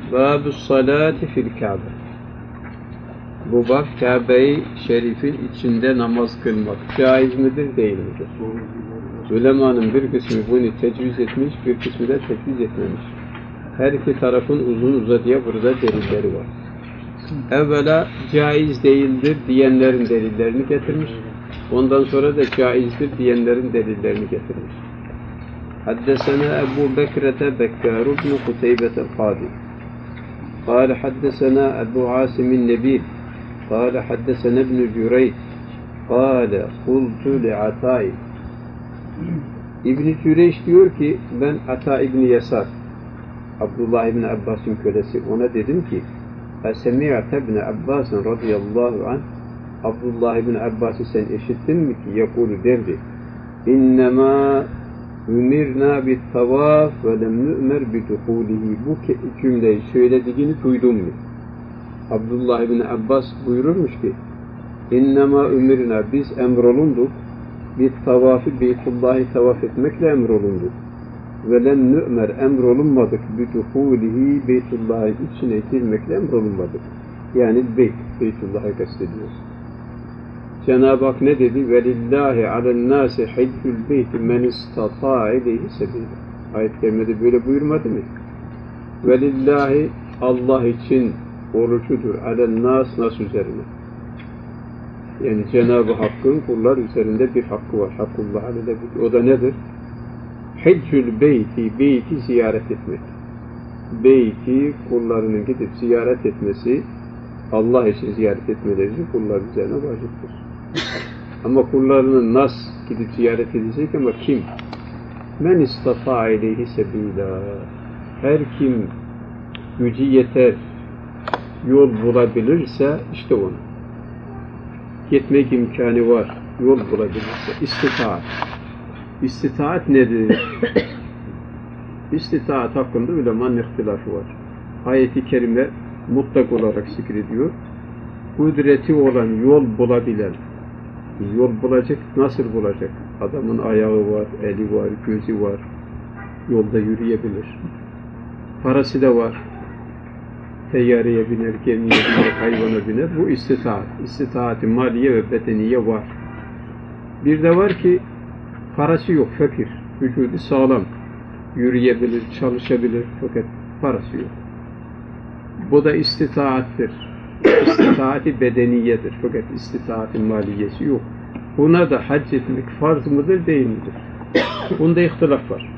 Bâb-ı salâti fil Kâbe. Bu bab Kâbe-i Şerif'in içinde namaz kılmak caiz midir, değil midir? Ulemanın bir kısmı bunu tecviz etmiş, bir kısmı da tecviz etmemiş. Her iki tarafın uzun uzadıya burada delilleri var. Evvela caiz değildir diyenlerin delillerini getirmiş. Ondan sonra da caizdir diyenlerin delillerini getirmiş. Haddesena Ebu Bekrete Bekkâr ibn Kuteybet el-Kâdi. قال حدثنا أبو عاصم النبيل قال حدثنا ابن جريج قال قلت لعطاء İbn-i Cüreyş diyor ki ben Ata İbn-i Yasar Abdullah İbn Abbas'ın kölesi ona dedim ki Esemi'ate İbn Abbas radıyallahu anh Abdullah İbn Abbas'ı sen eşittin mi ki yakulu derdi İnnemâ Ümirna bit tavaf ve lem nü'mer biduhulihi. Bu cümleyi söylediğini duydum mu? Abdullah ibn Abbas buyururmuş ki İnnemâ ümirna biz emrolunduk bit tavafı Beytullah'ı tavaf etmekle emrolunduk. Ve lem nü'mer emrolunmadık biduhulihi Beytullah'ın içine girmekle emrolunmadık. Yani Beytullah'ı kastediyor. Cenab-ı Hak ne dedi? وَلِلَّهِ عَلَى النَّاسِ حِجُّ الْبَيْتِ مَنْ اِسْتَطَاعَ اِلَيْهِ سَبِيلًا. Ayet-i kerimede böyle buyurmadı mı? وَلِلَّهِ Allah için orucudur. عَلَى النَّاسِ nas üzerine. Yani Cenab-ı Hakk'ın kullar üzerinde bir hakkı var. Hakkullah aleyhi. O da nedir? Hiccül beyti ziyaret etmek. Beyti kullarının gidip ziyaret etmesi, Allah için ziyaret etmeleri kullar üzerine vaciptir. Ama kullarının nas gidip ziyaret edecek ama kim? Men istata'a ileyhi sebila. Her kim gücü yeter, yol bulabilirse işte onu. Gitmek imkanı var, yol bulabilirse. İstitaat. İstitaat nedir? İstitaat hakkında ulemanın ihtilafı var. Ayet-i kerime mutlak olarak zikrediyor. Kudreti olan, yol bulabilen, yol bulacak, nasıl bulacak? Adamın ayağı var, eli var, gözü var, yolda yürüyebilir. Parası da var, teyyareye biner, gemiye biner, hayvana biner. Bu istitaat. İstitaat-ı maliye ve bedeniye var. Bir de var ki, parası yok, fakir, vücudu sağlam, yürüyebilir, çalışabilir, fakat parası yok. Bu da istitaattır. İstitaat-ı bedeniyedir. Fakat istitaat-ı maliyesi yok. Buna da hac etmek farz mıdır, değil midir? Bunda ihtilaf var.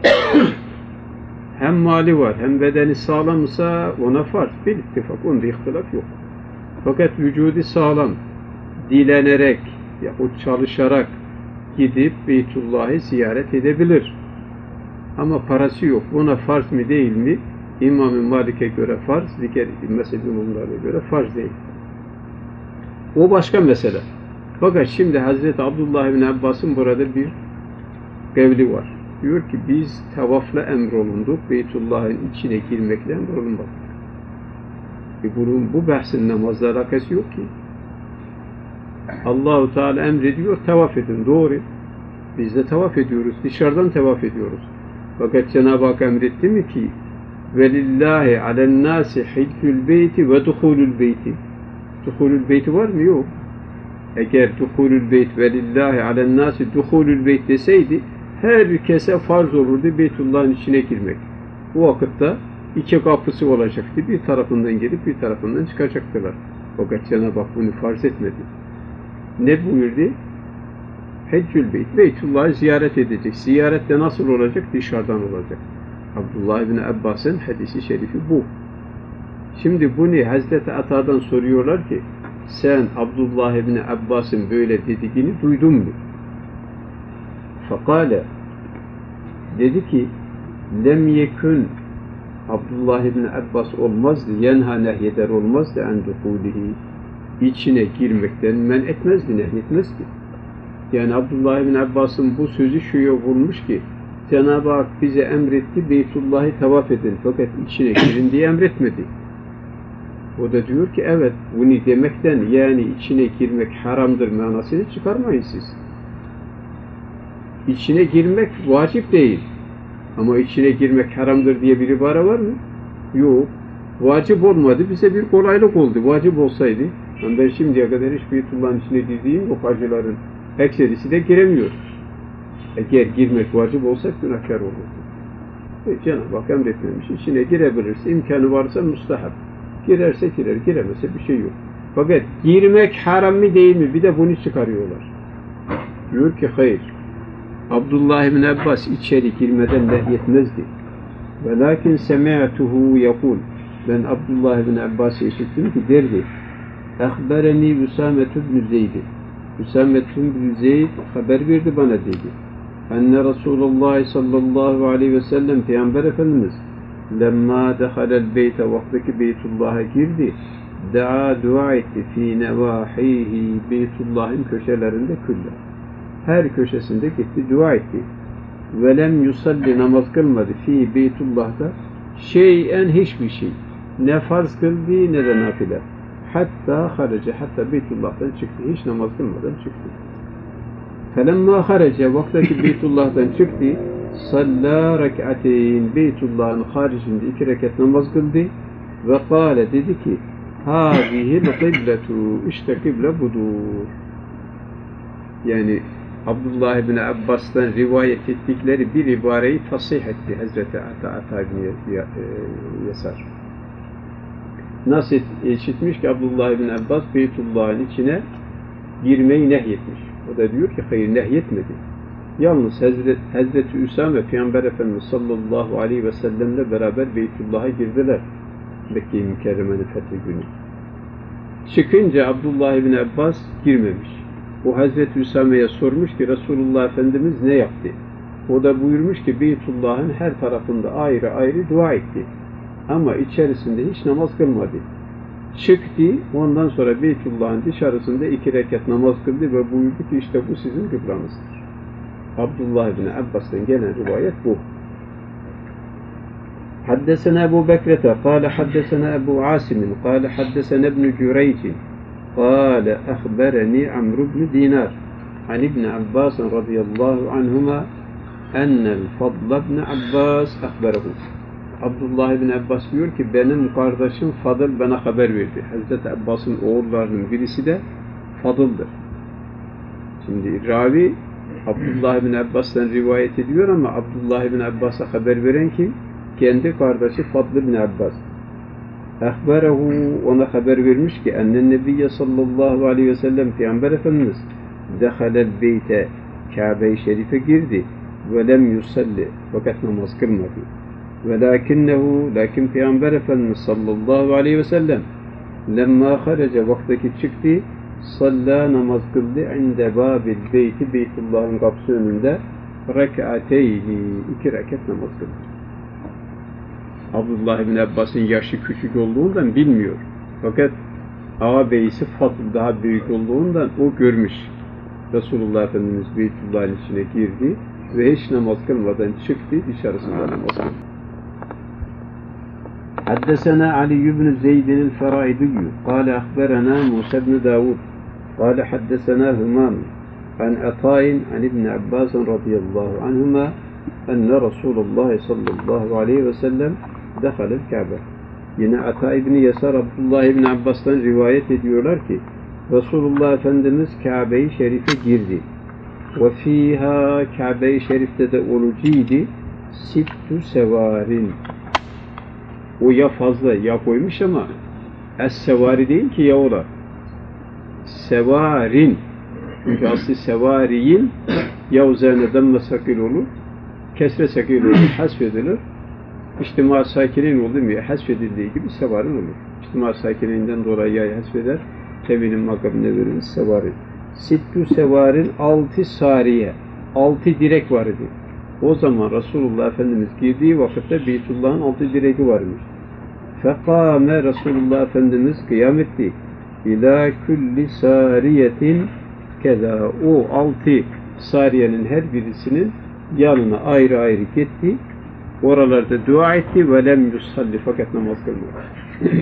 Hem mali var, hem bedeni sağlamsa ona farz. Bir ittifak, onda ihtilaf yok. Fakat vücudu sağlam, dilenerek yahut çalışarak gidip Beytullah'ı ziyaret edebilir. Ama parası yok. Buna farz mı, değil mi? İmam-ı Malik'e göre farz, diğer mezhep imamlarına göre farz değil. O başka mesele. Fakat şimdi Hazreti Abdullah ibn Abbas'ın burada bir kavli var. Diyor ki biz tavafla emrolunduk, Beytullah'ın içine girmekle emrolunmadık. Bunun bu bahsin namazla alakası yok ki. Allah-u Teala emrediyor, tavaf edin. Doğru. Biz de tavaf ediyoruz, dışarıdan tavaf ediyoruz. Fakat Cenab-ı Hak emretti mi ki وَلِلَّهِ عَلَى النَّاسِ حِجُّ الْبَيْتِ وَدُخُولُ الْبَيْتِ. Duhulül beyti var mı? Yok. Eğer duhulül beyt وَلِلَّهِ عَلَى النَّاسِ duhulül beyt deseydi herkese farz olurdu Beytullah'ın içine girmek. Bu vakitte iki kapısı olacaktı. Bir tarafından gelip bir tarafından çıkacaktılar. Fakat Cenab-ı Hak bunu farz etmedi. Ne buyurdu? Heccül beyt. Beytullah'ı ziyaret edecek. Ziyaret de nasıl olacak? Dışarıdan olacak. Abdullah ibn Abbas'ın hadisi şerifi bu. Şimdi bunu Hazreti Ata'dan soruyorlar ki sen Abdullah ibn Abbas'ın böyle dediğini duydun mu? Fakale dedi ki lem yekun Abdullah ibn Abbas olmazdı, yenha nehyeder olmazdı en duhulihi, içine girmekten men etmezdi, nehyetmezdi. Yani Abdullah ibn Abbas'ın bu sözü şuya vurmuş ki Cenab-ı Hak bize emretti Beytullah'ı tavaf edin fakat içine girin diye emretmedi. O da diyor ki evet bunu demekten yani içine girmek haramdır manasını çıkarmayın siz. İçine girmek vacip değil. Ama içine girmek haramdır diye bir ibare var mı? Yok. Vacip olmadı, bize bir kolaylık oldu. Vacip olsaydı, yani ben şimdiye kadar hiç Beytullah'ın içine girdiğim yok, hacıların ekserisi de giremiyor. Eğer girmek vacip olsa günahkar olurdu. Cenab-ı Hak emretmemiş, içine girebilirse, imkanı varsa müstahap. Girerse girer, giremezse bir şey yok. Fakat girmek haram mı değil mi? Bir de bunu çıkarıyorlar. Diyor ki hayır. Abdullah ibn Abbas içeri girmeden nehyetmezdi. Velakin semi'tuhu yakul. Ben Abdullah ibn Abbas'ı işittim ki derdi. Ehbereni Üsametü ibn Zeyd'i. Üsametü ibn Zeyd haber verdi bana dedi. Enne Resulullah sallallahu aleyhi ve sellem Peygamber Efendimiz lemma dehalel beyte vaktaki Beytullah'a girdi. Dua etti fi nevahihi Beytullah'ın köşelerinde külle. Her köşesinde gitti, dua etti. Ve lem yusalli namaz kılmadı fi Beytullah'da şeyen hiçbir şey. Ne farz kıldı ne de nafile. Hatta haraca, hatta Beytullah'tan çıktı. Hiç namaz kılmadan çıktı. Felemma haraca vaktaki Beytullah'tan çıktı. Salla rek'ateyn Beytullah'ın haricinde 2 rekat namaz kıldı. Ve kâle dedi ki hâzihil kıbletu işte kıble budur. Yani Abdullah ibn Abbas'tan rivayet ettikleri bir ibareyi tasih etti Hazreti Ata ibn Yasar. Nasıl işitmiş ki Abdullah ibn Abbas Beytullah'ın içine girmeyi nehyetmiş. O da diyor ki hayır nehyetmedi. Yalnız Hazreti Üsame Peygamber Efendimiz sallallahu aleyhi ve sellemle beraber Beytullah'a girdiler. Mekke-i Mükerreme'nin fethi günü. Çıkınca Abdullah ibn Abbas girmemiş. O Hazreti Üsame'ye sormuş ki Resulullah Efendimiz ne yaptı? O da buyurmuş ki Beytullah'ın her tarafında ayrı ayrı dua etti. Ama içerisinde hiç namaz kılmadı. Çıktı, ondan sonra Beytullah'ın dışarısında 2 rekat namaz kıldı ve buyurdu ki işte bu sizin kıblanızdır. Abdullah ibn Abbas'tan gelen rivayet bu. Haddesena Ebu Bekrete, kâle haddesena Ebu Asim'in, kâle haddesena ibn Cüreyc'in, kâle ehbereni Amr ibn Dinar, an ibn Abbas radıyallahu anhuma, ennel Fadl ibn Abbas ehberehu. Abdullah ibn Abbas diyor ki benim kardeşim Fadıl bana haber verdi. Hazreti Abbas'ın oğullarının birisi de Fadıl'dır. Şimdi ravi Abdullah ibn Abbas'tan rivayet ediyor ama Abdullah ibn Abbas'a haber veren kim? Kendi kardeşi Fadl ibn Abbas. Ehberehu ona haber vermiş ki ennen Nebiyye sallallahu aleyhi ve sellem Peygamber Efendimiz dehalel beyte Kabe-i Şerif'e girdi ve lem yusalli fakat namaz kılmadı. Lakin Peygamber Efendimiz sallallahu aleyhi ve sellem lemma haraca vaktaki çıktı salla namaz kıldı inde babil beyti Beytullah'ın kapısı önünde rek'ateyni 2 rekat namaz kıldı. Abdullah ibn Abbas'ın yaşı küçük olduğundan bilmiyor. Fakat ağabeyisi Fadıl daha büyük olduğundan o görmüş. Resulullah Efendimiz Beytullah'ın içine girdi ve hiç namaz kılmadan çıktı dışarısında namaz kıldı. حدثنا علي بن زيد الفرائدي قال أخبرنا موسى بن داود قال حدثنا همام عن عطاء عن ابن عباس رضي الله عنهما أن رسول الله صلى الله عليه وسلم دخل الكعبة. Yine Ata İbni Yasar Abdullah İbni Abbas'tan rivayet ediyorlar ki Resulullah Efendimiz Kabe-i Şerif'e girdi. Ve fiha Kabe-i Şerif'te de olucuydu sittu sevarin. O ya fazla ya koymuş ama es-sevari değil ki ya ola. Sevarin. Çünkü aslı sevariyin ya üzerine damme sakil olur, kesre sakil olur, hasfedilir. İçtima sakinin oldu mu ya hasfedildiği gibi sevarin olur. İçtima sakininden dolayı yayı hasfeder. Tevinin makamına verilir sevarin. Sittu sevarin 6 sariye. 6 direk var idi. O zaman Resulullah Efendimiz girdiği vakitte Beytullah'ın 6 direği varmış. Fekâme Resulullah Efendimiz kıyam etti. İlâ külli sariyetin keda. O 6 sariyenin her birisinin yanına ayrı ayrı gitti. Oralarda dua etti ve lem yusalli fakat namaz kılmadı.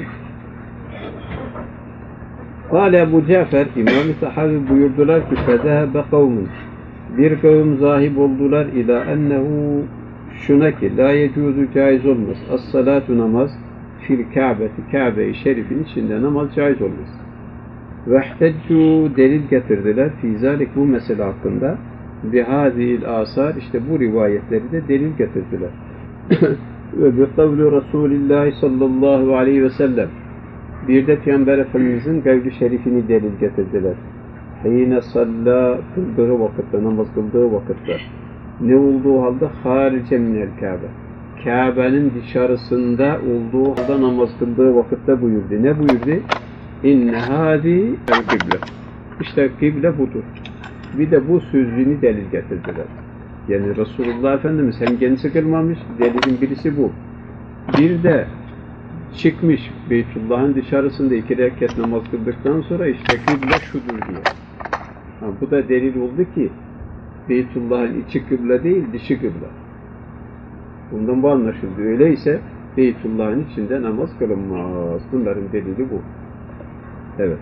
Kâle Ebu Cafer İmam-ı Sahabi buyurdular ki fedâbe kavmun. Bir kavim zahib oldular ila ennehu şuna ki la yecuzu caiz olmaz. As-salatu namaz fil Kâbeti, Kâbe-i Şerif'in içinde namaz caiz olmaz. Vehteccu delil getirdiler fî zâlik bu mesele hakkında bihâzîl âsâr işte bu rivayetleri de delil getirdiler. Ve bi kavli Resûlillâhi sallallahu aleyhi ve sellem bir de Peygamber Efendimiz'in kavli şerifini delil getirdiler. Hîne sallâ kıldığı vakitte, namaz kıldığı vakitte ne olduğu halde harice minel Kâbe. Kâbe'nin dışarısında olduğu halde namaz kıldığı vakitte buyurdu. Ne buyurdu? İnne hâzi el kıble. İşte kıble budur. Bir de bu sözünü delil getirdiler. Yani Resulullah Efendimiz hem kendisi kılmamış, delilin birisi bu. Bir de çıkmış Beytullah'ın dışarısında 2 rekat namaz kıldıktan sonra işte kıble şudur diye. Ha, bu da delil oldu ki Beytullah'ın içi kıble değil, dışı kıble. Bundan bu anlaşıldı. Öyleyse Beytullah'ın içinde namaz kılınmaz. Bunların delili bu. Evet.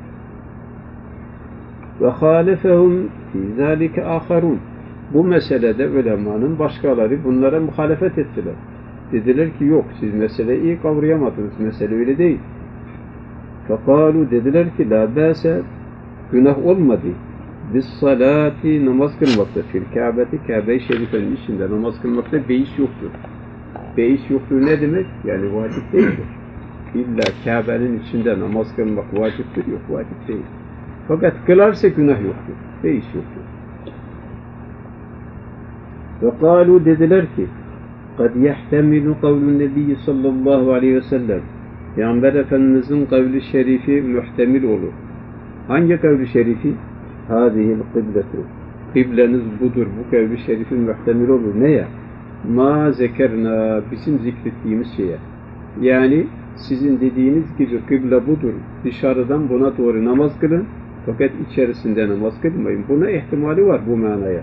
Ve halefehum fî zâlike âkharûn. Bu meselede ulemanın başkaları bunlara muhalefet ettiler. Dediler ki yok, siz meseleyi iyi kavrayamadınız. Mesele öyle değil. Fekâlu dediler ki la bâse günah olmadı. Biz salati namaz kılmakta fil Kâbeti Kâbe-i Şerife'nin içinde namaz kılmakta beis yoktur. Beis yoktur ne demek? Yani vacip değildir. İlla Kâbe'nin içinde namaz kılmak vaciptir, yok vacip değil. Fakat kılarsa günah yoktur. Beis yoktur. Ve kâlu dediler ki قَدْ يَحْتَمِلُ قَوْلُ النَّبِيِّ sallallahu aleyhi ve sellem Peygamber Efendimiz'in kavli şerifi muhtemil olur. Hangi kavli şerifi? هَذِهِ الْقِبْلَةُ Kıbleniz budur. Bu kavli şerifin muhtemil olur. Neye? مَا zekerna bizim zikrettiğimiz şeye. Yani sizin dediğiniz gibi kıble budur. Dışarıdan buna doğru namaz kılın. Fakat içerisinde namaz kılmayın. Buna ihtimali var bu manaya.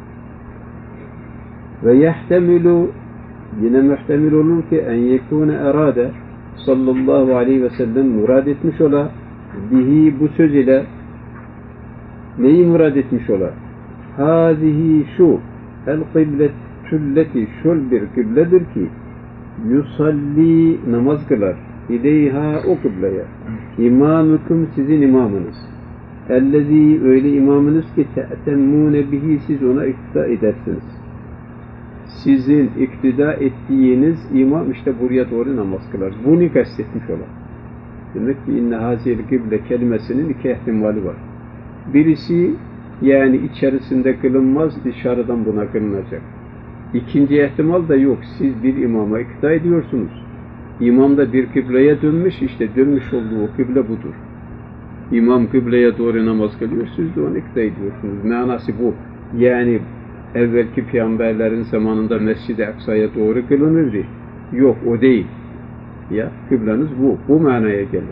Ve yehtemilu yine muhtemel olur ki en yekûne erade sallallahu aleyhi ve sellem murad etmiş ola bihi bu söz ile neyi murad etmiş ola? Hâzihi şu el kıbletülleti şöyle bir kıbledir ki yusalli namaz kılar ileyha o kıbleye imamüküm sizin imamınız ellezî öyle imamınız ki te'temmûne bihi siz ona iktida edersiniz. Sizin iktida ettiğiniz imam işte buraya doğru namaz kılar. Bunu kastetmiş olan. Demek ki inne hazil kıble kelimesinin 2 ihtimali var. Birisi yani içerisinde kılınmaz, dışarıdan buna kılınacak. İkinci ihtimal da yok. Siz bir imama iktida ediyorsunuz. İmam da bir kıbleye dönmüş, işte dönmüş olduğu kıble budur. İmam kıbleye doğru namaz kılıyor, siz de onu iktida ediyorsunuz. Manası bu. Yani evvelki peygamberlerin zamanında Mescid-i Aksa'ya doğru kılınırdı. Yok, o değil. Ya, kıbleniz bu. Bu manaya gelir.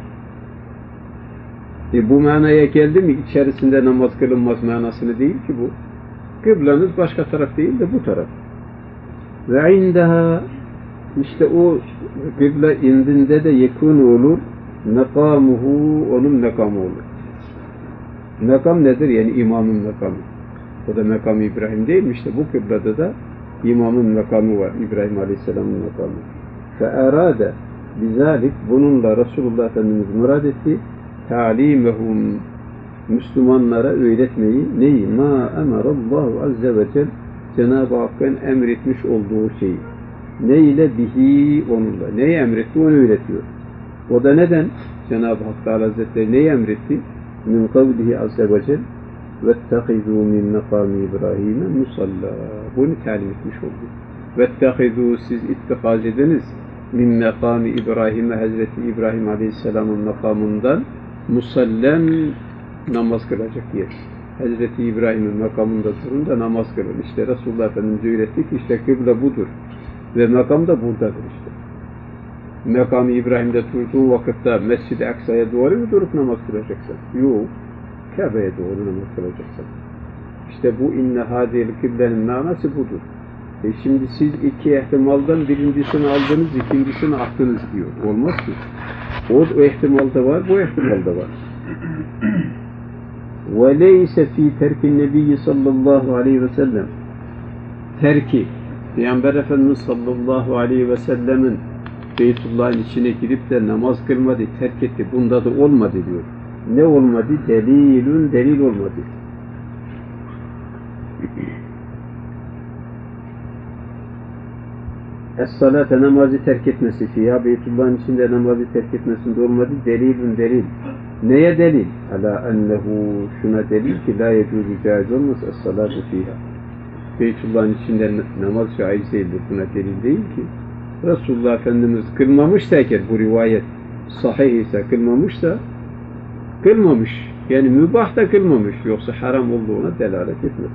Bu manaya geldi mi içerisinde namaz kılınmaz manasını değil ki bu. Kıbleniz başka taraf değil de bu taraf. Ve indaha işte o kıble indinde de yekûn olur. Mekamuhu onun mekamı olur. Mekam nedir? Yani imamın mekamı. O da mekamı İbrahim değil mi? İşte bu kıblede de imamın mekamı var. İbrahim Aleyhisselam'ın mekamı. فَاَرَادَ bizalik bununla Resulullah Efendimiz murad etti. Ta'limehum Müslümanlara öğretmeyi neyi? Ma emarallahu azze ve cel Cenab-ı Hakk'ın emretmiş olduğu şeyi. Ne ile bihi onunla. Neyi emretti? Onu öğretiyor. O da neden? Cenab-ı Hak Teala Hazretleri neyi emretti? Min kavlihi azze ve cel وَاتَّخِذُوا مِنْ مَقَامِ إِبْرَاهِيمَ مُصَلَّى Bunu talim etmiş oldu. وَاتَّخِذُوا siz ittikaz ediniz min mekami İbrahim'e Hazreti İbrahim Aleyhisselam'ın makamından musallen namaz kılacak yer. Hazreti İbrahim'in makamında durun da namaz kılın. İşte Resulullah Efendimiz öğretti ki işte kıble budur. Ve makam da buradadır işte. Makam-ı İbrahim'de durduğu vakitte Mescid-i Aksa'ya doğru mu durup namaz kılacaksın? Yok. Kabe'ye doğru namaz kılacaksın. İşte bu inne hadil kıblenin manası budur. Şimdi siz 2 ihtimaldan birincisini aldınız, ikincisini attınız diyor. Olmaz ki. O ihtimal da var, bu ihtimal da var. وَلَيْسَ ف۪ي تَرْكِ النَّبِيِّ sallallahu aleyhi ve sellem terki, Peygamber Efendimiz sallallahu aleyhi ve sellemin Beytullah'ın içine girip de namaz kılmadı, terk etti. Bunda da olmadı diyor. Ne olmadı? Delilün, delil olmadı. Es-salate, namazı terk etmesi fiha, Beytullah'ın içinde namazı terk etmesinde olmadı. Delilün, delil. Neye delil? Ala ennehu, şuna delil ki la yecuzu, caiz olmaz es-salate fiha. Beytullah'ın içinde namaz caiz değildir. Buna delil değil ki. Resulullah Efendimiz kılmamışsa eğer, bu rivayet sahih ise, kılmamışsa kılmamış. Yani mübah da kılmamış. Yoksa haram olduğuna delalet etmez.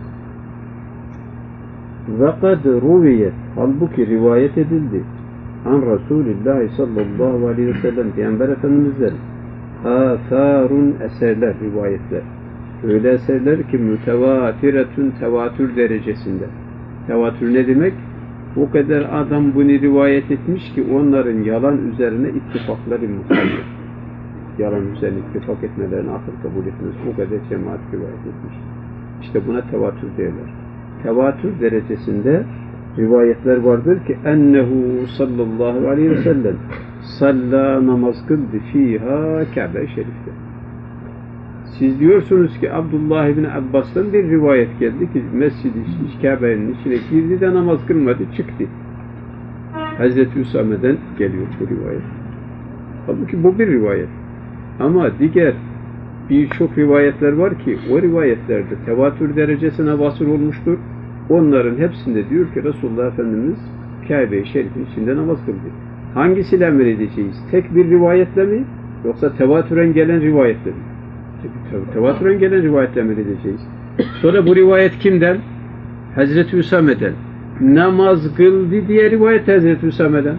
وَقَدْ رُوِيَتْ, halbuki rivayet edildi. An Resulullah sallallahu aleyhi ve sellem, Peygamber Efendimiz'den âthârun, eserler, rivayetler. Öyle eserler ki mütevatiretün, tevatür derecesinde. Tevatür ne demek? O kadar adam bunu rivayet etmiş ki onların yalan üzerine ittifakları muhtemel. Yalan üzerine ittifak etmelerini akıl kabul etmez. O kadar cemaat rivayet etmiş. İşte buna tevatür derler. Tevatür derecesinde rivayetler vardır ki ennehu sallallahu aleyhi ve sellem salla, namaz kıldı fiha, Kabe-i Şerif'te. Siz diyorsunuz ki Abdullah ibn Abbas'tan bir rivayet geldi ki Mescid-i Kabe'nin içine girdi de namaz kılmadı, çıktı. Hazreti Üsame'den geliyor bu rivayet. Halbuki bu bir rivayet. Ama diğer birçok rivayetler var ki o rivayetlerde tevatür derecesine vasıl olmuştur. Onların hepsinde diyor ki Resulullah Efendimiz Kabe-i Şerif'in içinde namaz kıldı. Hangisiyle emir edeceğiz? Tek bir rivayetle mi? Yoksa tevatüren gelen rivayetle mi? Tevatüren gelen rivayetle emir edeceğiz. Sonra bu rivayet kimden? Hazreti Üsame'den. Namaz kıldı diye rivayet Hazreti Üsame'den.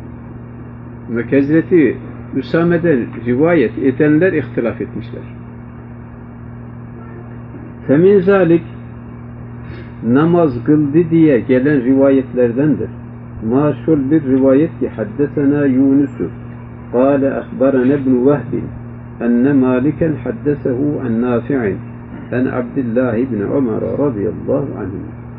Hazreti Üsame'den rivayet edenler ihtilaf etmişler. Femin zalik, namaz kıldı diye gelen rivayetlerdendir. Maşhur bir rivayet ki haddesena Yunus'u kâle ahbarana ibn Vehbin enne Maliken haddesehu an Nafi'in en Abdullah ibn Ömer radıyallahu anh.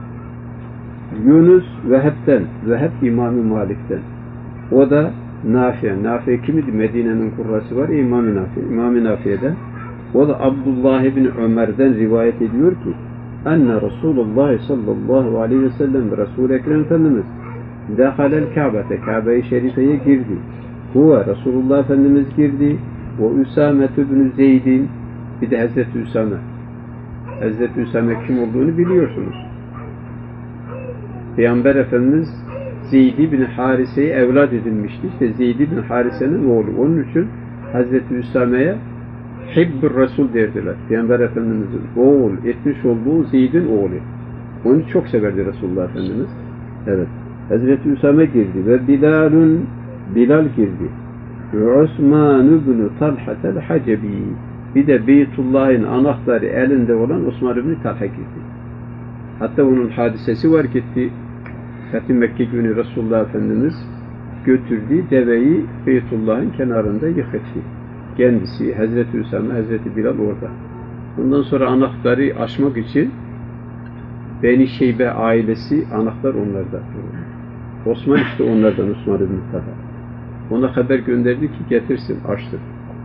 Yunus Vehb'den, Vehb İmam-ı Malik'ten. O da Nafi'. Nafi' kimidi? Medine'nin kurrası var, İmam-ı Nafi'. İmam-ı Nafi'den. O da Abdullah ibn Ömer'den rivayet ediyor ki enne Resulullah sallallahu aleyhi ve sellem, Resul-i Ekrem Efendimiz dehalel Kabe'te, Kabe-i Şerife'ye girdi. Huve, Resulullah Efendimiz girdi. O Üsame ibn Zeyd'in, bir de Hazreti Üsame. Hazreti Üsame kim olduğunu biliyorsunuz. Peygamber Efendimiz Zeyd ibn Harise'yi evlat edinmişti. İşte Zeyd ibn Harise'nin oğlu. Onun için Hazreti Üsame'ye Hibbur Resul derdiler. Peygamber Efendimiz'in oğul etmiş olduğu Zeyd'in oğlu. Onu çok severdi Resulullah Efendimiz. Evet. Hazreti Üsame girdi ve Bilal girdi. Osman ibn Talhatel Hacebi. Bir de Beytullah'ın anahtarı elinde olan Osman ibn Talha girdi. Hatta onun hadisesi var gitti. Fethi Mekke günü Resulullah Efendimiz götürdüğü deveyi Beytullah'ın kenarında yıkıttı. Kendisi, Hazreti Üsame, Hazreti Bilal orada. Ondan sonra anahtarı açmak için Beni Şeybe ailesi, anahtar onlarda. Osman işte onlardan, Osman ibn Talha. Ona haber gönderdi ki getirsin, açtı.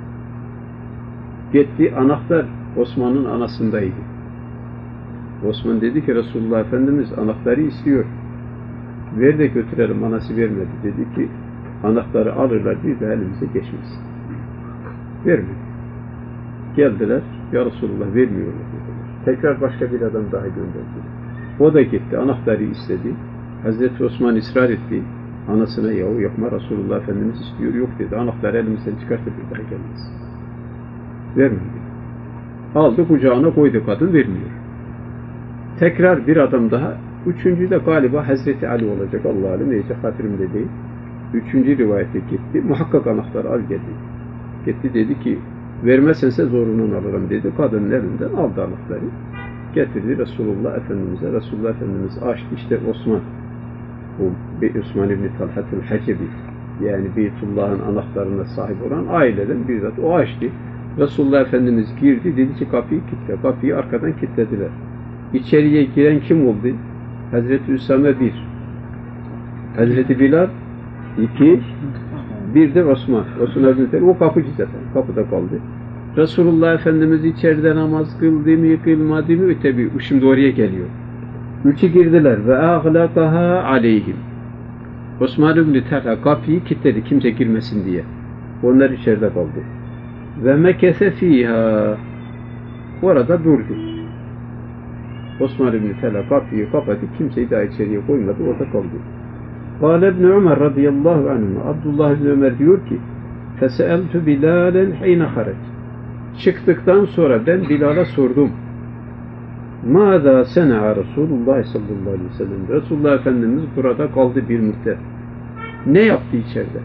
Gitti, anahtar Osman'ın anasındaydı. Osman dedi ki Resulullah Efendimiz anahtarı istiyor. Ver de götürelim, anası vermedi. Dedi ki anahtarı alırlar, bir de elimize geçmez. Vermedi. Geldiler, ya Resulullah vermiyorlar dediler. Tekrar başka bir adam daha gönderdi. O da gitti, anahtarı istedi. Hazreti Osman ısrar etti. Anasına yahu yapma, Resulullah Efendimiz istiyor, yok dedi. Anahtarı elimizden çıkarsa bir daha gelmez. Vermedi. Aldı kucağına koydu, kadın vermiyor. Tekrar bir adam daha, üçüncü de galiba Hazreti Ali olacak, Allah alem, neyse hatırımda değil. Üçüncü rivayete gitti, muhakkak anahtarı al geldi. Gitti dedi ki, vermezsense zorunun alırım dedi. Kadının elinden aldı anahtarı. Getirdi Resulullah Efendimiz'e. Resulullah Efendimiz açtı, işte Osman. Bu Osman ibn Talhatel Hacebi. Yani Beytullah'ın anahtarına sahip olan aileden bizzat o açtı. Resulullah Efendimiz girdi, dedi ki kapıyı kilitle. Kapıyı arkadan kilitlediler. İçeriye giren kim oldu? Hazreti Üsame 1. Hazreti Bilal 2. Bir de Osman. Osman bin Talha, o kapıcı zaten. Kapıda kaldı. Resulullah Efendimiz içeride namaz kıldı mı, kılmadı mı? Tabi şimdi oraya geliyor. Üçü girdiler ve ağlaqaha aleyhim. Osman bin Talha kapıyı kilitledi kimse girmesin diye. Onlar içeride kaldı. Ve mekese fiha. Orada durdu. Osman bin Talha kapıyı kapattı, kimseyi daha içeriye koymadı, orada kaldı. Kâle İbn Ömer radıyallahu anhuma, Abdullah İbn Ömer diyor ki, feseeltu Bilal'en heyne harac. Çıktıktan sonra ben Bilal'a sordum. Mâzâ sene'a Resulullah sallallahu aleyhi ve sellem. Resulullah Efendimiz burada kaldı bir müddet. Ne yaptı içeride?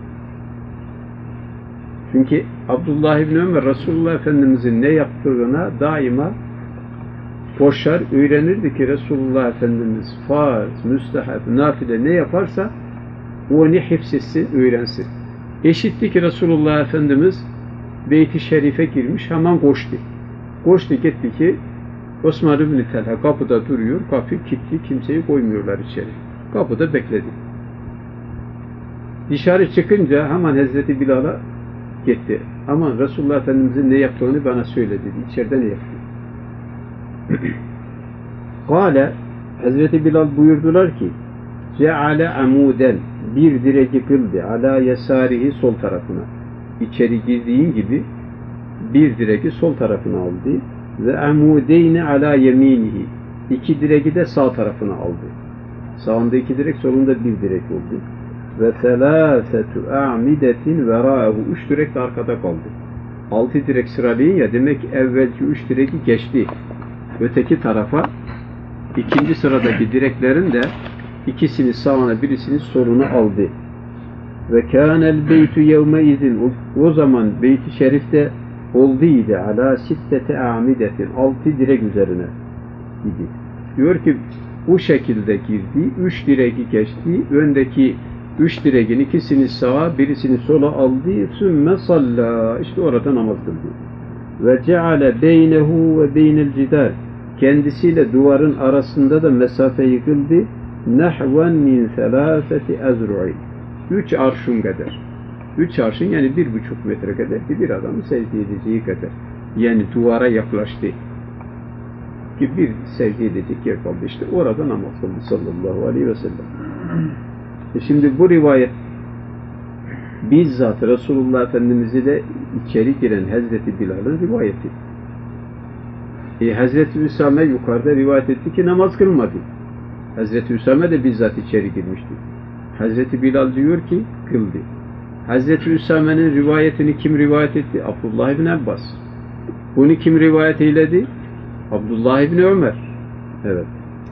Çünkü Abdullah İbn Ömer Resulullah Efendimiz'in ne yaptığına daima koşar, öğrenirdi ki Resulullah Efendimiz farz, müstehab, nafile ne yaparsa onu hifzetsin, öğrensin. Eşitti ki Resulullah Efendimiz Beyt-i Şerif'e girmiş, hemen koştu. Koştu gitti ki Osman bin Talha kapıda duruyor, kapı kilitli, kimseyi koymuyorlar içeri. Kapıda bekledi. Dışarı çıkınca hemen Hazreti Bilal'a gitti. Aman Resulullah Efendimiz'in ne yaptığını bana söyle dedi. İçeride ne yaptı? Kâle Hazreti Bilal buyurdular ki ceale amuden bir direki kıldı ala yesarihi sol tarafına. İçeri girdiğin gibi bir direki sol tarafına aldı ve amudeyni ala yeminihi iki direki de sağ tarafına aldı. Sağında iki direk, solunda bir direk oldu. Ve selâsetu a'midetin verâehu üç direk de arkada kaldı. Altı direk sıralayın ya, demek ki evvelki üç direki geçti. Öteki tarafa ikinci sıradaki direklerin de ikisini sağına birisini soluna aldı. Ve kânel beytü yevme izin o zaman Beyt-i Şerif'te olduydu ala sittete amidetin altı direk üzerine idi. Diyor ki bu şekilde girdi, üç direki geçti, öndeki üç direğin ikisini sağa, birisini sola aldı, sümme salla, işte orada namaz kıldı. Ve ceale beynehu ve beynel cidar, kendisiyle duvarın arasında da mesafeyi kıldı, nehven min selâseti ezru'in, 3 arşın kadar. 3 arşın yani 1,5 metre kadar bir adamın secde edeceği kadar. Yani duvara yaklaştı. Ki bir secde edecek yer kaldı. İşte orada namaz kıldı sallallahu aleyhi ve sellem. Şimdi bu rivayet bizzat Resulullah Efendimiz'i de içeri giren Hazreti Bilal'ın rivayeti. Hazreti Üsame yukarıda rivayet etti ki namaz kılmadı. Hazreti Üsame de bizzat içeri girmişti. Hazreti Bilal diyor ki kıldı. Hazreti Üsame'nin rivayetini kim rivayet etti? Abdullah ibn Abbas. Bunu kim rivayet eyledi? Abdullah ibn Ömer. Evet.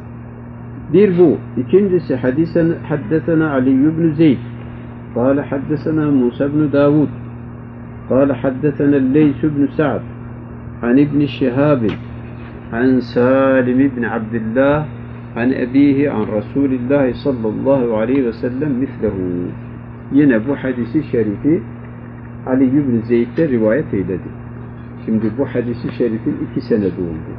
Bir bu. İkincisi haddesena Ali ibn Zeyd. Kâle haddesena Musa ibn Davud. Kâle haddesena Leys ibn Sa'd. An ibn Şihab. An Salim ibn Abdullah. An ebihi an Resulillah sallallahu aleyhi ve sellem mislehu. Yine bu hadisi şerifi Ali ibn Zeyd'de rivayet eyledi. Şimdi bu hadisi şerifin 2 senedi oldu.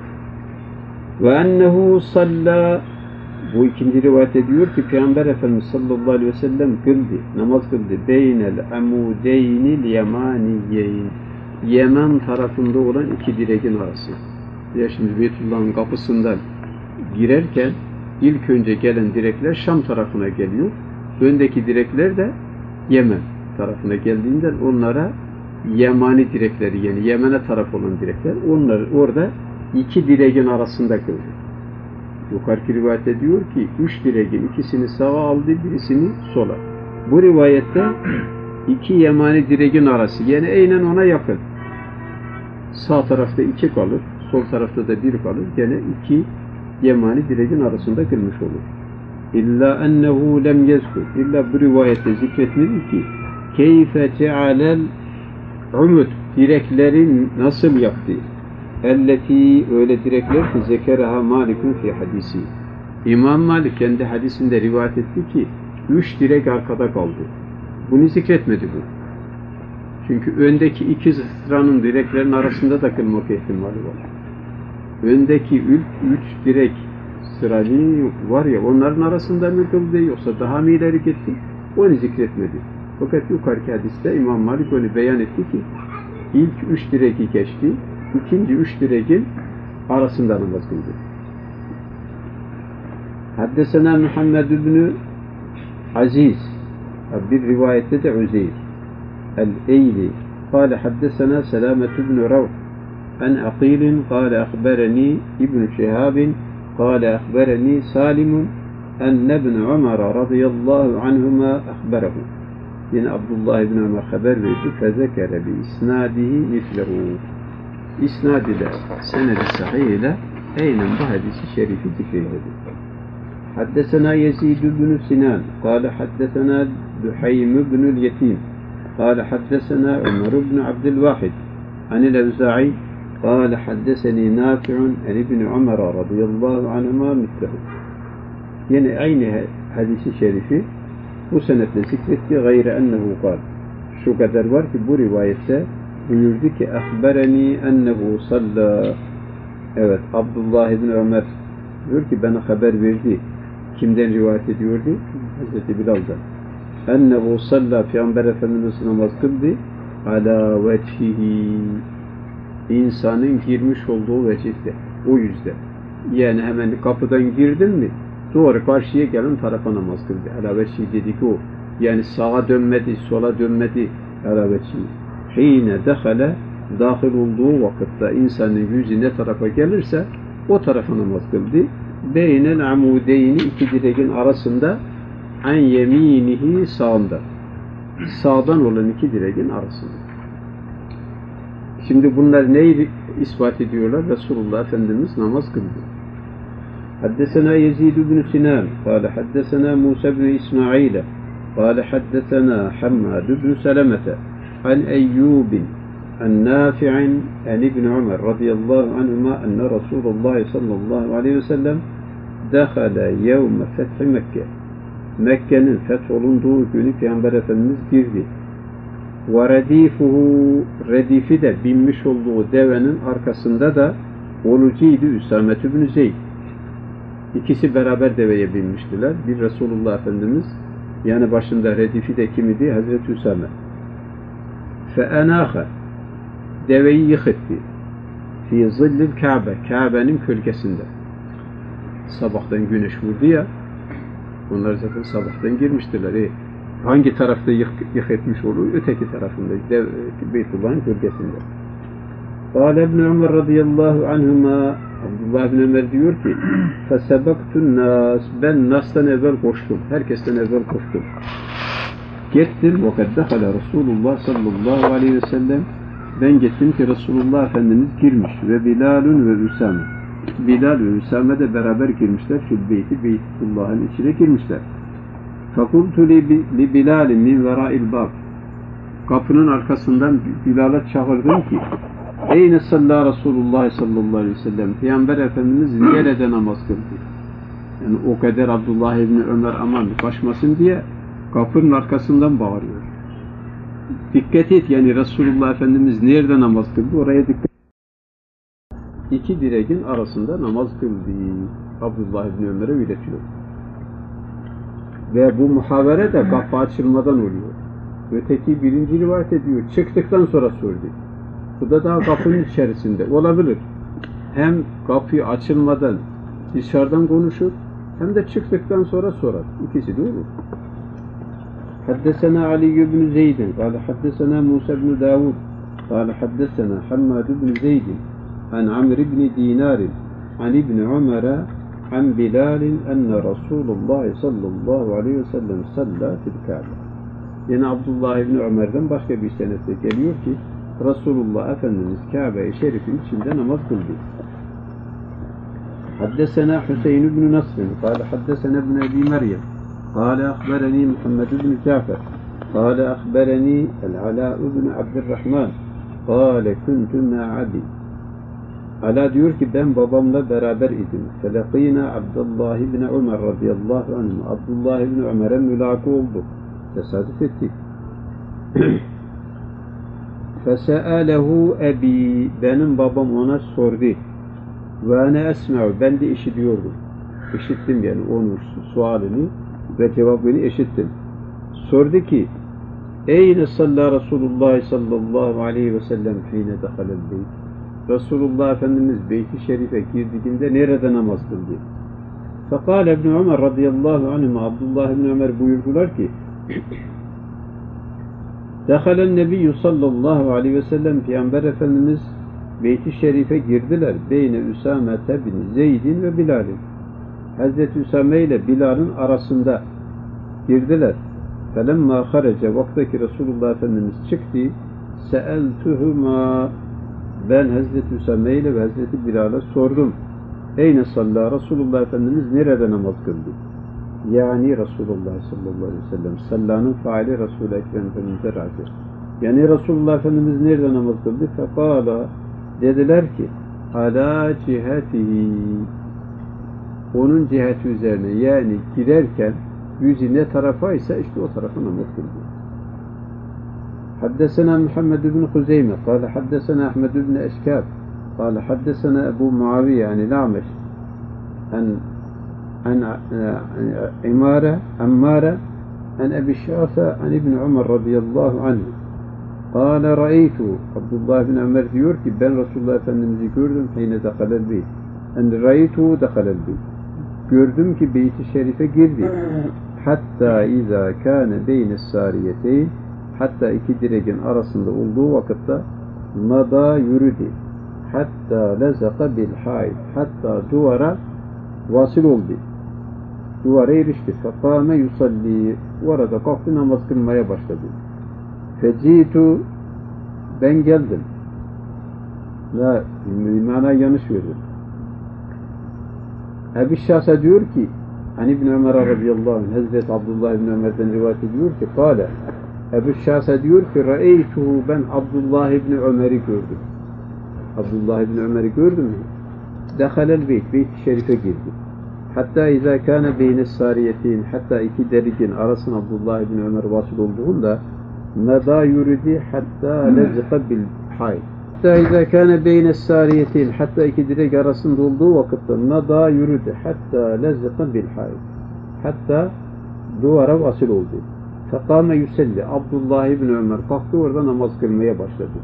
Ve ennehu salla, bu ikinci rivayet ediyor ki Peygamber Efendimiz sallallahu aleyhi ve sellem kıldı, namaz kıldı. Beynel amudeynil yemaniyeyn, Yemen tarafında olan 2 direğin arası. Ya şimdi Beytullah'ın kapısından girerken ilk önce gelen direkler Şam tarafına geliyor. Öndeki direkler de Yemen tarafına geldiğinden onlara Yemani direkleri, yani Yemen'e taraf olan direkler, onlar orada 2 direğin arasında kıldı. Yukarıki rivayette diyor ki 3 direğin ikisini sağa aldı, birisini sola. Bu rivayette 2 Yemani direğin arası, yani aynen ona yakın. Sağ tarafta 2 kalır, sol tarafta da 1 kalır. Gene 2 Yemani direğin arasında kılmış olur. İlla ennehu lem yezkur. İlla bu rivayette zikretmedi ki keyfe cealel umut, direkleri nasıl yaptı? Elleti, öyle direkler ki zekeraha Malikun fi hadisi. İmam Malik kendi hadisinde rivayet etti ki 3 direk arkada kaldı. Bunu zikretmedi bu. Çünkü öndeki 2 sıranın direklerin arasında da kılmak ihtimali var. Öndeki 3 direk sıralı var ya, onların arasında mı kıldı yoksa daha mı ileri gitti? Onu zikretmedi. Fakat yukarıki hadiste İmam Malik öyle beyan etti ki ilk 3 direki geçti, ikinci 3 direkin arasında namaz kıldı. Haddesena Muhammed ibn Aziz, bir rivayette de Üzeyr el-Eyli قال حدثنا سلامة بن روح عن عقيل قال أخبرني ابن شهاب قال أخبرني سالم أن ابن عمر رضي الله عنهما أخبره. Yine Abdullah ibn Ömer haber verdi. Fezekere bi isnadihi mislehu. İsnad ile, senedi sahih ile aynen bu hadisi şerifi zikredilir. Haddesena Yezid ibn Sinan قال حدثنا دحيم بن اليتيم قال حدثنا عمر بن عبد الواحد عن الأوزاعي قال حدثني نافع عن ابن عمر رضي الله عنهما مثله. Yine aynı hadisi şerifi bu senetle zikretti. Gayre ennehu kal. Şu kadar var ki bu rivayette buyurdu ki ahbereni ennehu salla. Evet, Abdullah ibn Ömer diyor ki bana haber verdi. Kimden rivayet ediyordu? Hazreti Bilal'dan. Ennehu salla, Peygamber Efendimiz namaz kıldı. Ala vecihi, insanın girmiş olduğu vecihte. O yüzde. Yani hemen kapıdan girdin mi? Doğru karşıya gelen tarafa namaz kıldı. Ala vecihi dedik o. Yani sağa dönmedi, sola dönmedi. Ala vecihi. Hine dehale, dahil olduğu vakitte insanın yüzü ne tarafa gelirse o tarafa namaz kıldı. Beynel amudeyni, iki direğin arasında, an yeminihi, sağında. Sağdan olan iki direğin arasında. Şimdi bunlar neyi ispat ediyorlar? Resulullah Efendimiz namaz kıldı. Haddesena Yezid ibn Sinan قال حدثنا موسى بن إسماعيل قال حدثنا حماد بن سلمة عن أيوب عن نافع عن ابن عمر رضي الله عنهما أن رسول الله صلى الله عليه وسلم دخل يوم فتح مكة. Mekke'nin fetholunduğu günü Peygamber Efendimiz girdi. وَرَدِيفُهُ, redifi de binmiş olduğu devenin arkasında da olucuydu Üsamet ibn Zeyd. İkisi beraber deveye binmiştiler. Bir Resulullah Efendimiz, yani başında redifi de kim idi? Hazreti Üsame. فَاَنَاخَ, deveyi yıkıttı. فِي ظِلِّ الْكَعْبَ, Kabe'nin kölgesinde. Sabahtan güneş vurdu ya, onlar zaten sabahtan girmiştiler. Hangi tarafta yık etmiş olur? Öteki tarafında, Beytullah'ın bölgesinde. قال ابن عمر radıyallahu anhuma, Abdullah ibn Ömer diyor ki فَسَبَقْتُ النَّاسِ, ben Nas'tan evvel koştum. Herkesten evvel koştum. Gittim وَقَدْ دَخَلَ Resulullah sallallahu aleyhi ve sellem, ben gittim ki Resulullah Efendimiz girmiş ve Bilal'un ve Üsame. Bilal ve Üsame de beraber girmişler. Fil-beyti, Beytullah'ın içine girmişler. فَقُلْتُ لِبِلَالٍ مِنْ وَرَائِ الْبَابِ, kapının arkasından Bilal'a çağırdım ki Eyne sallâ Resulullah sallallahu aleyhi ve sellem, Peygamber Efendimiz nerede namaz kıldı? Yani o kadar Abdullah ibn Ömer aman kaçmasın diye kapının arkasından bağırıyor. Dikkat et, yani Resulullah Efendimiz nerede namaz kıldı? Oraya dikkat. İki direğin arasında namaz kıldı. Abdullah ibn Ömer'e öğretiyor. Ve bu muhavere de kapı açılmadan oluyor. Öteki birinci rivayet ediyor. Çıktıktan sonra sordu. Bu da daha kapının içerisinde olabilir. Hem kapı açılmadan dışarıdan konuşur, hem de çıktıktan sonra sorar. İkisi de olur. Haddesena Ali ibn Zeyd'in قال حدثنا موسى بن داود قال حدثنا حماد بن زيد عن عمرو بن دينار عن ابن عمر عن بلال أن رسول الله صلى الله عليه وسلم صلى في الكعبة. Yine Abdullah ibn Ömer'den başka bir senette geliyor ki Resulullah Efendimiz Kabe-i Şerif'in içinde namaz kıldı. Haddesena Hüseyin ibn Nasr قال حدثنا ابن أبي مريم قال أخبرني محمد بن جعفر قال أخبرني العلاء بن عبد الرحمن قال كنت مع عدي. Ala diyor ki ben babamla beraber idim. Felakina Abdullah ibn Ömer radıyallahu anh. Abdullah ibn Ömer'e mülaki olduk. Tesadüf ettik. Fese'alehu ebi, benim babam ona sordu. Ve ene esme'u, ben de işitiyordum. İşittim yani onun sualini ve cevabını işittim. Sordu ki Eyne salla Resulullah sallallahu aleyhi ve sellem fîne dehalel beyt. Resulullah Efendimiz Beyt-i Şerif'e girdiğinde nerede namaz kıldı? Fekâle İbn Ömer radıyallahu anhuma, Abdullah İbn Ömer buyurdular ki Dehalen Nebiyyü sallallahu aleyhi ve sellem, Peygamber Efendimiz Beyt-i Şerif'e girdiler. Beyne Üsâmete bin Zeyd'in ve Bilal'in. Hazreti Üsame ile Bilal'in arasında girdiler. Felemma harece, vaktaki Resulullah Efendimiz çıktı. Seeltuhuma, ben Hazreti Üsame ile ve Hazreti Bilal'e sordum. Eyne salla, Resulullah Efendimiz nerede namaz kıldı? Yani Resulullah sallallahu aleyhi ve sellem. Sallanın faali Resul-i Ekrem Efendimiz'e raci. Yani Resulullah Efendimiz nerede namaz kıldı? Fekala, dediler ki ala cihetihi, onun ciheti üzerine, yani girerken yüzü ne tarafa ise işte o tarafa namaz kıldı. Haddesena Muhammed ibn Huzeyme kâle haddesena Ahmed ibn Eşkâb kâle haddesena Ebu Muaviye yani La'meş an Ammare an Ebi Şafa an İbn Ömer radıyallahu anh kâle ra'eytu, Abdullah bin Ömer diyor ki ben Resulullah Efendimiz'i gördüm heyne dehalel beyt. En ra'eytu dehalel beyt. Gördüm ki Beyt-i Şerif'e girdi. Hatta izâ kâne beynes sâriyeteyn, hatta iki direğin arasında olduğu vakitte mada yürüdü. Hatta lezaka bil haid, hatta duvara vasıl oldu. Duvara erişti. Fekâme yusalli, orada kalktı namaz kılmaya başladı. Fecitu, ben geldim. La, mana yanlış verdim. Ebi Şahsa diyor ki hani İbn Ömer radıyallahu anh, Hazreti Abdullah İbn Ömer'den rivayet ediyor ki kâle, Ebu Şahsa diyor ki ra'eytuhu, ben Abdullah İbn Ömer'i gördüm. Abdullah İbn Ömer'i gördüm mü? Dehalel beyt, Beyt-i Şerif'e girdi. Hatta izâ kâne beynes sâriyetin, hatta iki delikin arasına Abdullah İbn Ömer vasıl olduğunda medâ yürüdü hatta lezika bil hayy. Hatta izâ kâne beynes sâriyetin, hatta iki direk arasında olduğu vakitte medâ yürüdü hatta lezika bil hayy, hatta duvara vasıl oldu. Fekâme yuselli, Abdullah İbn Ömer kalktı, orada namaz kılmaya başladı.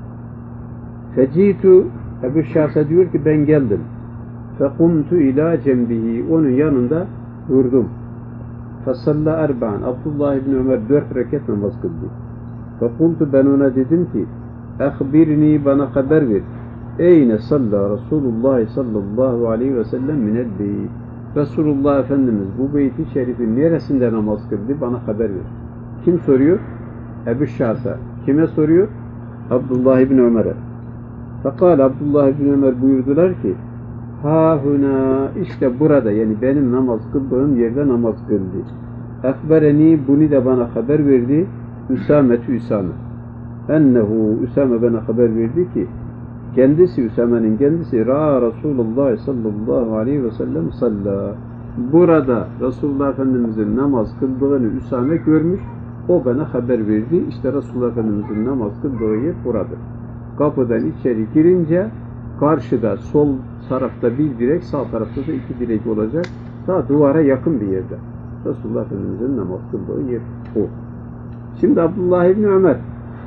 Fecitu, Ebu Şahsa diyor ki ben geldim. Fekumtu ila cembihi, onun yanında durdum. Fesalla erba'an, Abdullah İbn Ömer 4 rekat namaz kıldı. Fekultu, ben ona dedim ki ehbirni, bana haber ver. Eyne salla Resulullah sallallahu aleyhi ve sellem minel beyt. Resulullah Efendimiz bu Beyt-i Şerif'in neresinde namaz kıldı, bana haber ver. Kim soruyor? Ebu Şahsa. Kime soruyor? Abdullah İbn Ömer'e. Fakat Abdullah İbn Ömer buyurdular ki ha huna, işte burada, yani benim namaz kıldığım yerde namaz kıldı. Ekbereni, bunu da bana haber verdi. Üsametü Üsame. Ennehu, Üsame bana haber verdi ki kendisi, Üsame'nin kendisi Ra Resulullah sallallahu aleyhi ve sellem salla. Burada Resulullah Efendimiz'in namaz kıldığını Üsame görmüş. O bana haber verdi. İşte Resulullah Efendimiz'in namaz kıldığı yer buradır. Kapıdan içeri girince karşıda sol tarafta bir direk, sağ tarafta da iki direk olacak. Daha duvara yakın bir yerde. Resulullah Efendimiz'in namaz kıldığı yer o. Şimdi Abdullah İbni Ömer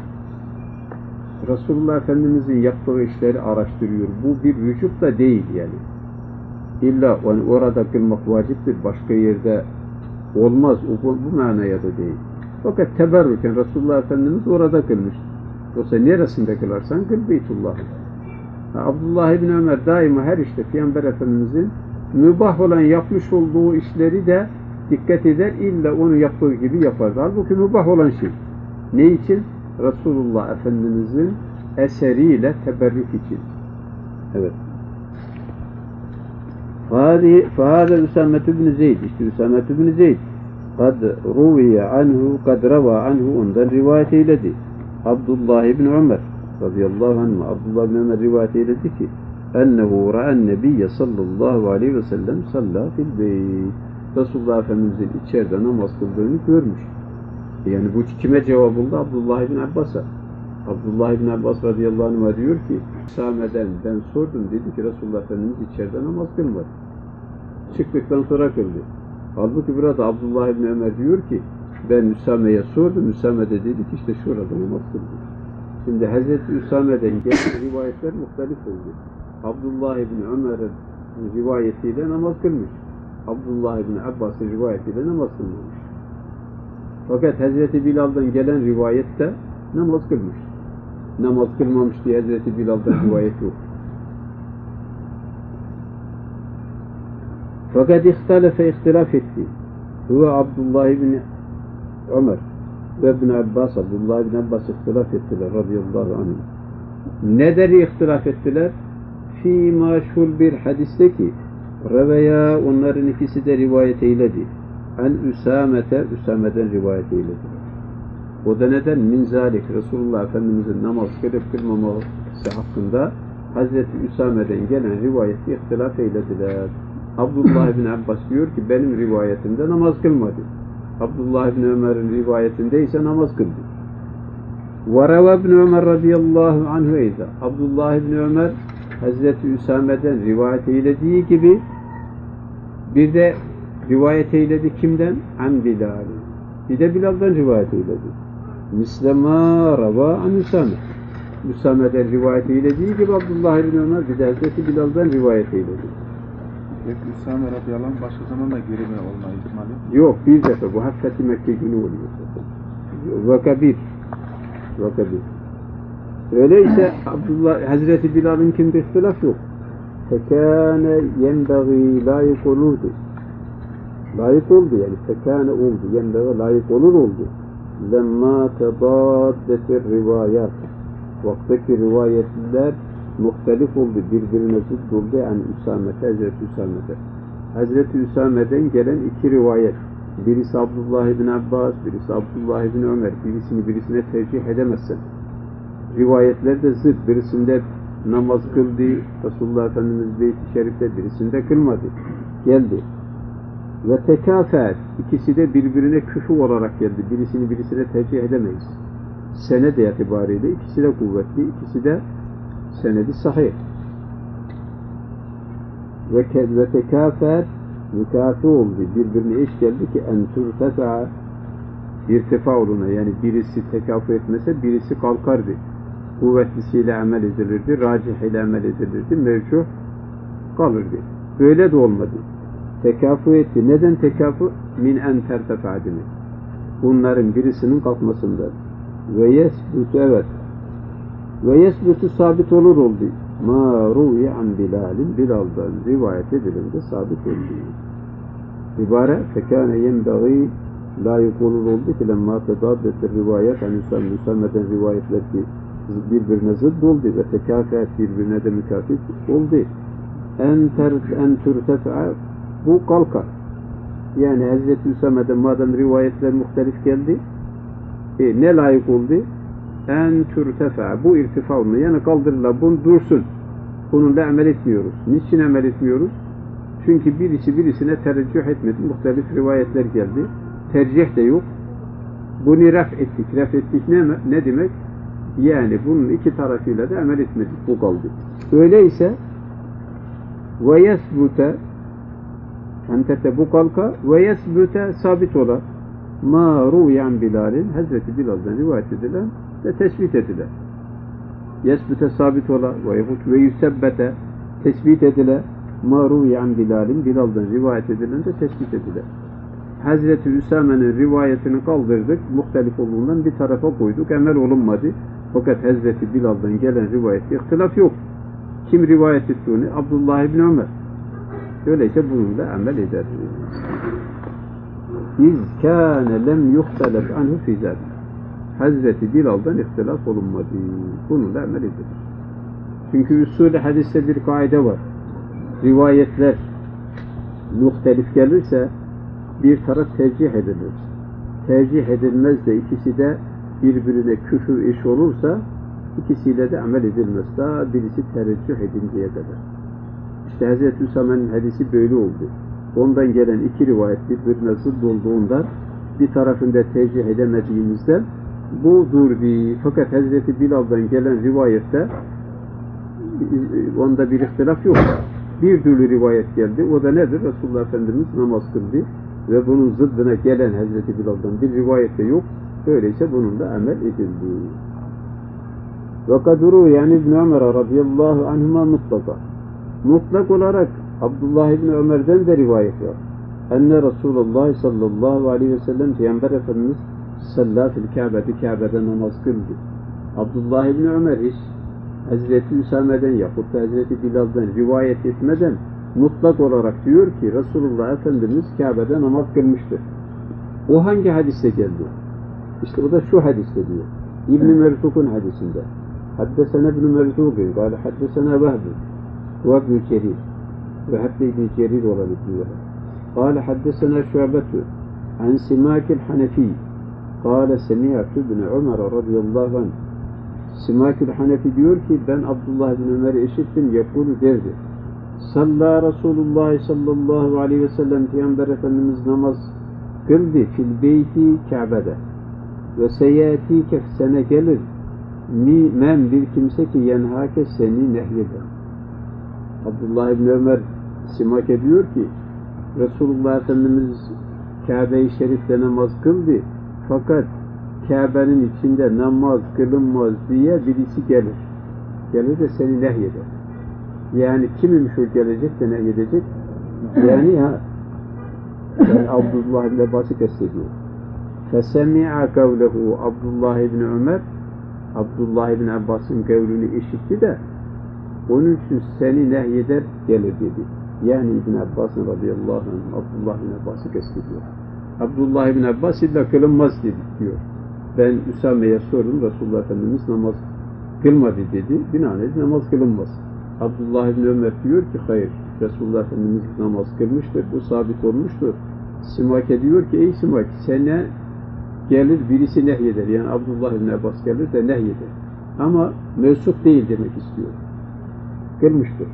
Resulullah Efendimiz'in yaptığı işleri araştırıyor. Bu bir vücut da değil yani. İlla orada kılmak vaciptir. Başka yerde olmaz. Bu manaya da değil. Fakat teberrüken Resulullah Efendimiz orada kılmış. Yoksa neresinde kılarsan kıl Beytullah'ı. Abdullah İbni Ömer daima her işte Peygamber Efendimiz'in mübah olan yapmış olduğu işleri de dikkat eder. İlla onu yaptığı gibi yapardı. Halbuki mübah olan şey. Ne için? Resulullah Efendimiz'in eseriyle teberrük için. Evet. فَهَذَا Üsamet ibn Zeyd, işte Üsamet ibn Zeyd kad ruviye anhu, kad rava anhu, ondan rivayet eyledi. Abdullah ibn Ömer radıyallahu anh, Abdullah ibn Ömer rivayet eyledi ki ennehu ra'en nebiyye sallallahu aleyhi ve sellem salla fil beyt. Resulullah Efendimiz'in içeride namaz kıldığını görmüş. Yani bu kime cevap oldu? Abdullah ibn Abbas'a. Abdullah ibn Abbas radıyallahu anh diyor ki Üsame'den ben sordum, dedi ki Resulullah Efendimiz içeride namaz kılmadı. Çıktıktan sonra kıldı. Halbuki burada Abdullah ibn Ömer diyor ki Ben Üsame'ye sordum. Üsame de dedi ki işte şurada namaz kıldı. Şimdi Hazreti Üsame'den gelen rivayetler muhtelif oldu. Abdullah İbni Ömer'in rivayetiyle namaz kılmış. Abdullah İbni Abbas'ın rivayetiyle namaz kılmamış. Fakat Hazreti Bilal'dan gelen rivayette namaz kılmış. Namaz kılmamış diye Hazreti Bilal'dan rivayet yok. Fakat ihtilaf etti. Huve Abdullah İbni Ömer ve İbni Abbas, Abdullah İbni Abbas ihtilaf ettiler radıyallahu anh. Neleri ihtilaf ettiler? Fi maşhur bir hadiste ki reveya onların ikisi de rivayet eyledi. En Üsame'den rivayet eyledi. O da neden? Min zalik Resulullah Efendimiz'in namaz kılıp kılmaması hakkında Hazreti Üsame'den gelen rivayeti ihtilaf eylediler. Abdullah İbni Abbas diyor ki benim rivayetimde namaz kılmadı. Abdullah İbni Ömer'in rivayetinde ise namaz kıldı. وَرَوَ İbni Ömer radıyallahu anhu eyza. Abdullah İbni Ömer Hazreti Üsame'den rivayet eylediği gibi bir de rivayet eyledi kimden? An Bilal. Bir de Bilal'dan rivayet eyledi. Mislema rava an Üsame. Üsame'den rivayet eylediği gibi Abdullah İbni Ömer bir de Hazreti Bilal'dan rivayet eyledi. Peki Üsame radıyallahu anh başka zaman da görevli olma ihtimali? Yok, bir defa bu Fethi Mekke günü oluyor. Vakabir. Öyleyse Hazreti Bilal'in kimde ihtilaf yok. Fekâne yenbagî layık olurdu. Layık oldu yani. Fekâne oldu. Yenbagî layık oldu. Lemmâ tedâddetir rivâyat. Vaktaki rivayetler muhtelif oldu. Birbirine zıt oldu. Yani Hazreti Üsame'de. Hazreti Üsame'den gelen iki rivayet. Birisi Abdullah İbni Abbas, birisi Abdullah İbni Ömer. Birisine tercih edemezsen. Rivayetler de zıt. Birisinde namaz kıldı, Resulullah Efendimiz Beyt-i Şerif'te, birisinde kılmadı. Geldi. Ve tekafet. İkisi de birbirine küfü olarak geldi. Birisine tercih edemeyiz. Sened itibariyle ikisi de kuvvetli, ikisi de senedi sahih. Ve tekafet mükafi oldu. Birbirine eş geldi ki entürtefa irtifa oluna. Yani birisi tekafu etmese birisi kalkardı. Kuvvetlisiyle amel edilirdi, racihiyle amel edilirdi, mevcut kalırdı. Böyle de olmadı. Tekafu etti. Neden tekafu? Min en tertefa demek. Bunların birisinin kalkmasından. Ve yesbutu evet. Ve yesbutu sabit olur oldu. Ma ruhi an Bilal'in Bilal'dan rivayet edilinde sabit oldu. İbare fekâne yenbagî layık olur oldu ki lemma tedâddetir rivayet an Üsame'den rivayetler ki birbirine zıt oldu ve tekafet birbirine de mükafit oldu. En türtefa bu kalkar. Yani Hazreti Üsame'den madem rivayetler muhtelif geldi ne layık oldu? En türtefa bu irtifa olma. Yani kaldırırlar bunu dursun. Bununla amel etmiyoruz. Niçin amel etmiyoruz? Çünkü birisi birisine tereccüh etmedi. Muhtelif rivayetler geldi. Tercih de yok. Bunu raf ettik. Raf ettik ne demek? Yani bunun iki tarafıyla da amel etmedik. Bu kaldı. Öyleyse ve yesbute entete bu kalka ve yesbute sabit ola ma ruyan Bilal'in Hazreti Bilal'dan rivayet edilen ve tespit edilen. Yesbute sabit ola ve yüsebbete tespit edile ma ruyan Bilal'in Bilal'dan rivayet edilen de tespit edilen. Hazreti Üsame'nin rivayetini kaldırdık. Muhtelif olduğundan bir tarafa koyduk. Emel olunmadı. Fakat Hazreti Bilal'dan gelen rivayette ihtilaf yok. Kim rivayet etti onu? Abdullah İbni Ömer. Öyleyse bununla amel eder. İz kâne lem yuhtelef anhu fî zâlik. Hazreti Bilal'dan ihtilaf olunmadı. Bununla amel eder. Çünkü usulü hadiste bir kaide var. Rivayetler muhtelif gelirse bir taraf tercih edilir. Tercih edilmez de ikisi de birbirine küfür eş olursa ikisiyle de amel edilmez. Daha birisi tereccüh edinceye kadar. İşte Hz. Üsame'nin hadisi böyle oldu. Ondan gelen iki rivayet birbirine zıt olduğundan bir tarafında tercih edemediğimizden bu durdu. Fakat Hz. Bilal'dan gelen rivayette onda bir ihtilaf yok. Bir türlü rivayet geldi. O da nedir? Resulullah Efendimiz namaz kıldı. ve bunun zıddına gelen Hazreti Bilal'dan bir rivayette yok. Öyleyse bununla amel edildi. Ve kaduru yani İbn Ömer radıyallahu anhuma mutlaka. Mutlak olarak Abdullah İbni Ömer'den de rivayet var. Enne Resulullah sallallahu aleyhi ve sellem Peygamber Efendimiz salla fil Kabe'de Kabe'de namaz kıldı. Abdullah İbni Ömer hiç Hazreti Üsame'den yahut da Hazreti Bilal'den rivayet etmeden mutlak olarak diyor ki Resulullah Efendimiz Kabe'de namaz kılmıştır. O hangi hadiste geldi? İşte o da şu hadiste diyor. İbn-i Mertuk'un hadisinde. Haddesene İbn-i Mertuk'un kâle haddesene Vehbi ve İbn-i Cerir ve hatta İbn-i Cerir olarak diyor. Kâle haddesene Şu'betu an Simakil Hanefi kâle semi'atu İbn Ömer radıyallahu anh. Simakil Hanefi diyor ki ben Abdullah bin Ömer'i işittim yakulu derdi. Salla Resulullah sallallahu aleyhi ve sellem Peygamber Efendimiz namaz kıldı fil beyti Kabe'de ve seyati sene gelir men bir kimse ki yenhake seni nehyeder. Abdullah bin Ömer Simak'e diyor ki Resulullah Efendimiz Kabe-i Şerif'te namaz kıldı fakat Kabe'nin içinde namaz kılınmaz diye birisi gelir. Gelir de seni nehyeder. Yani kimmiş o gelecek de nehyedecek? Yani Abdullah bin Abbas'ı kastediyor. Fesemi'a kavlehu Abdullah bin Ömer Abdullah bin Abbas'ın kavlini işitti de onun için seni nehyeder gelir dedi. Yani İbn Abbas radıyallahu anh Abdullah bin Abbas'ı kastediyor. Abdullah bin Abbas illa kılınmaz dedi diyor. Ben Üsame'ye sordum Resulullah Efendimiz namaz kılmadı dedi. Binaenaleyh namaz kılınmaz. Abdullah bin Ömer diyor ki hayır. Resulullah Efendimiz namaz kılmıştır. Bu sabit olmuştur. Simak'e diyor ki ey Simak sana gelir birisi nehyeder. Yani Abdullah bin Abbas gelir de nehyeder. Ama mevsuk değil demek istiyor. Kılmıştır.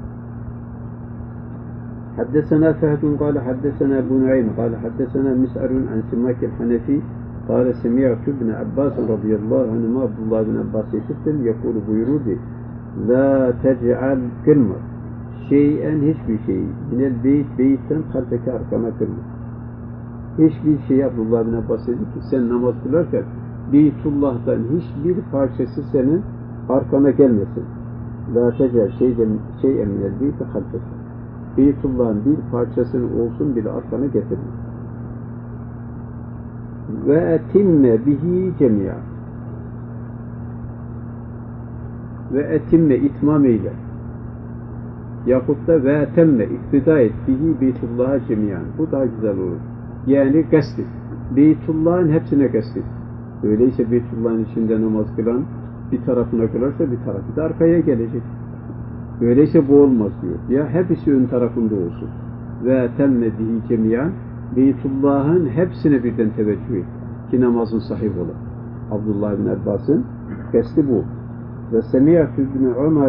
حدثنا فهد قال حدثنا أبو نعيم قال حدثنا مسعر عن سماك الحنفي قال سمعت ابن عباس رضي الله عنهما عبد الله بن عباس يشتم يقول بيرودي لا تجعل كلمة شيئا hiçbir şey minel beytten kalbeke arkana kılma. Hiçbir şey Abdullah bin Abbas dedi ki sen namaz kılarken Beytullah'tan hiçbir parçası senin arkana gelmesin. La tecel şey'en minel beyti kalbeke. Beytullah'ın bir parçasını olsun bile arkana getirme. Ve etimme bihi cemi'a. Ve etimme itmam eyle. Yahut da ve etemme iktida et bihi Beytullah'a cemi'an. Bu daha güzel olur. Yani gasdet. Beytullah'ın hepsine gasdet. Öyleyse Beytullah'ın içinde namaz kılan bir tarafına kılarsa bir tarafı da arkaya gelecek. Öyleyse bu olmaz diyor. Ya hepsi ön tarafında olsun. Ve temme bihi cemiyan Beytullah'ın hepsine birden teveccüh et. Ki namazın sahih olur. Abdullah bin Abbas'ın kesti bu. Ve semi'tu ibn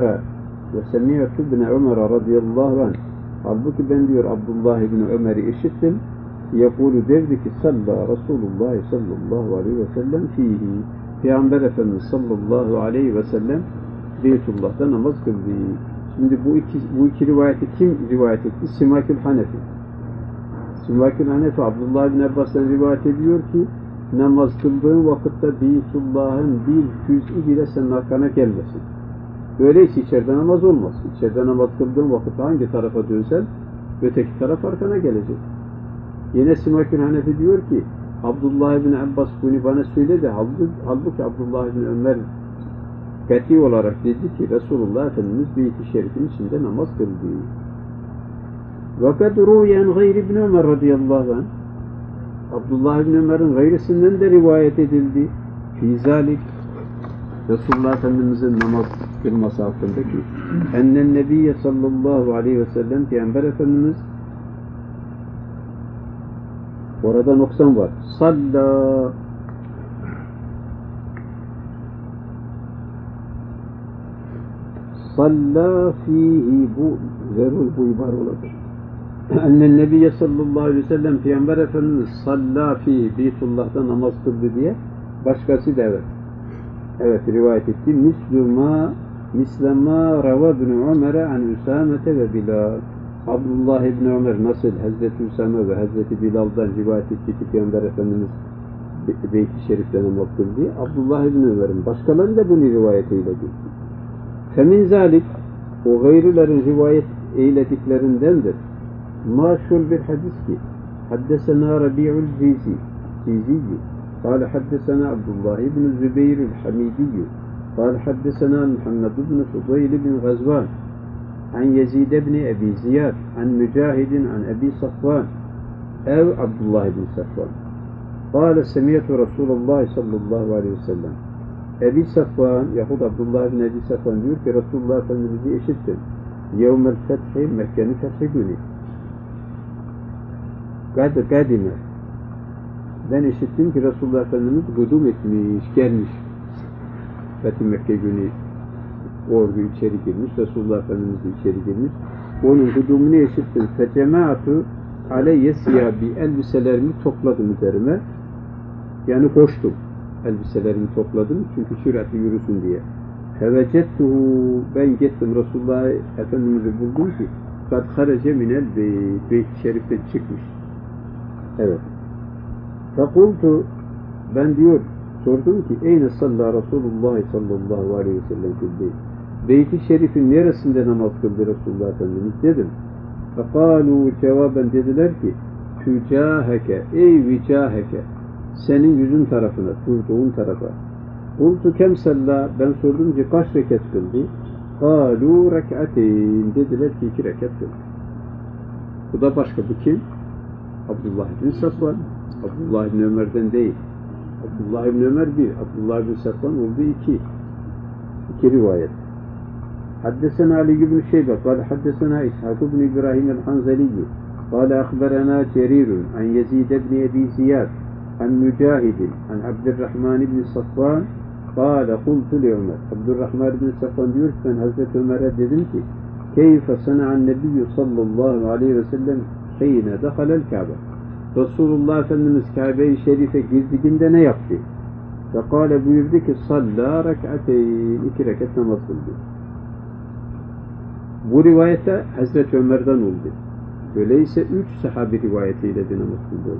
Ömer'e radıyallahu anh. Halbuki ben diyor Abdullah bin Ömer'i işittim. Yakulu derdi ki salla Resulullah sallallahu aleyhi ve sellem fihi. Peygamber Efendimiz sallallahu aleyhi ve sellem Beytullah'ta namaz kıldı. Şimdi bu iki rivayeti kim rivayet etti? Simakül Hanefi. Simakül Hanefi Abdullah bin Abbas'tan rivayet ediyor ki namaz kıldığın vakitte Beytullah'ın bir cüz'i bile senin arkana gelmesin. Öyleyse içeride namaz olmaz. İçeride namaz kıldığın vakitte hangi tarafa dönsen öteki taraf arkana gelecek. Yine Simakül Hanefi diyor ki Abdullah bin Abbas bunu bana söyledi. Halbuki Abdullah bin Ömer kati olarak dedi ki Resulullah Efendimiz Beyt-i Şerif'in içinde namaz kıldı. Vakat ruyen gayri ibn Ömer radıyallahu anh Abdullah ibn Ömer'in gayrisinden de rivayet edildi. Fizalik Resulullah Efendimiz'in namaz kılması hakkındaki ennen nebiyye sallallahu aleyhi ve sellem Peygamber Efendimiz orada noksan var. Salla fihi bu zerul bu ibar olacak. Ennen nebiyye sallallahu aleyhi ve sellem Peygamber Efendimiz salla fihi Beytullah'ta namaz kıldı diye başkası da evet rivayet etti. Mislema rava bin Ömer'e an Üsamete ve Bilal. Abdullah İbni Ömer nasıl Hazreti Üsame ve Hazreti Bilal'dan rivayet etti ki Peygamber Efendimiz Beyt-i Şerif'te namaz kıldı. Abdullah İbni Ömer'in başkaları da bunu rivayet eyledi. Femin zalik o gayrıların rivayet eylediklerindendir. Maşhur bir hadis ki Haddesena Rabi'ul Cizi قال حدثنا عبد الله بن الزبير الحميدي قال حدثنا محمد بن فضيل بن غزوان عن يزيد بن أبي زياد عن مجاهد عن أبي صفوان أو عبد الله بن صفوان قال سمعت رسول الله صلى الله عليه وسلم Ebi Safvan yahut Abdullah bin Ebi Safvan diyor ki Resulullah Efendimiz'i işittim. Yevmel fethi Mekke'nin fethi günü. Kadime. Ben işittim ki Resulullah Efendimiz gudum etmiş, gelmiş. Fethi Mekke günü ordu içeri girmiş. Resulullah Efendimiz de içeri girmiş. Onun gudumunu işittim. Fecemaatu aleyye siyabi elbiselerimi topladım üzerime. Yani koştum. Elbiselerimi topladım çünkü süratli yürüsün diye. Fevecettuhu ben gittim Resulullah Efendimiz'i buldum ki kad harece minel Beyt-i Şerif'te çıkmış. Evet. Fekultu ben diyor sordum ki eyne salla Resulullah sallallahu aleyhi ve sellem fil Beyt-i Şerif'in neresinde namaz kıldı Resulullah Efendimiz dedim. Fekalu cevaben dediler ki tücaheke ey vicaheke senin yüzün tarafına, durduğun tarafa. Kultu kem salla, ben sordum ki kaç rekat kıldı? Kalu rek'ateyn, dediler ki 2 rekat kıldı. Bu da başka, bu kim? Abdullah bin Safvan. Abdullah bin Ömer'den değil. Abdullah bin Ömer 1, Abdullah bin Safvan oldu 2. 2 rivayet. Haddesena Ali ibn Şeybe, kâle haddesena İshak ibn İbrahim el-Hanzeliyyü, kâle akhberena Cerirun, an Yezid ibn Ebi Ziyad, عن مجاهد عن عبد الرحمن بن صفوان قال قلت لعمر عبد الرحمن بن صفوان diyor ki ben Hazreti Ömer'e dedim ki keyfe sana'an nebiyyü sallallahu aleyhi ve sellem heyne dehalel Kabe Resulullah Efendimiz Kabe-i Şerif'e girdiğinde ne yaptı? Fekale buyurdu ki salla rek'ateyn 2 rekat namaz kıldı. Bu rivayette Hazreti Ömer'den oldu. Öyleyse 3 sahabi rivayetiyle namaz kıldı.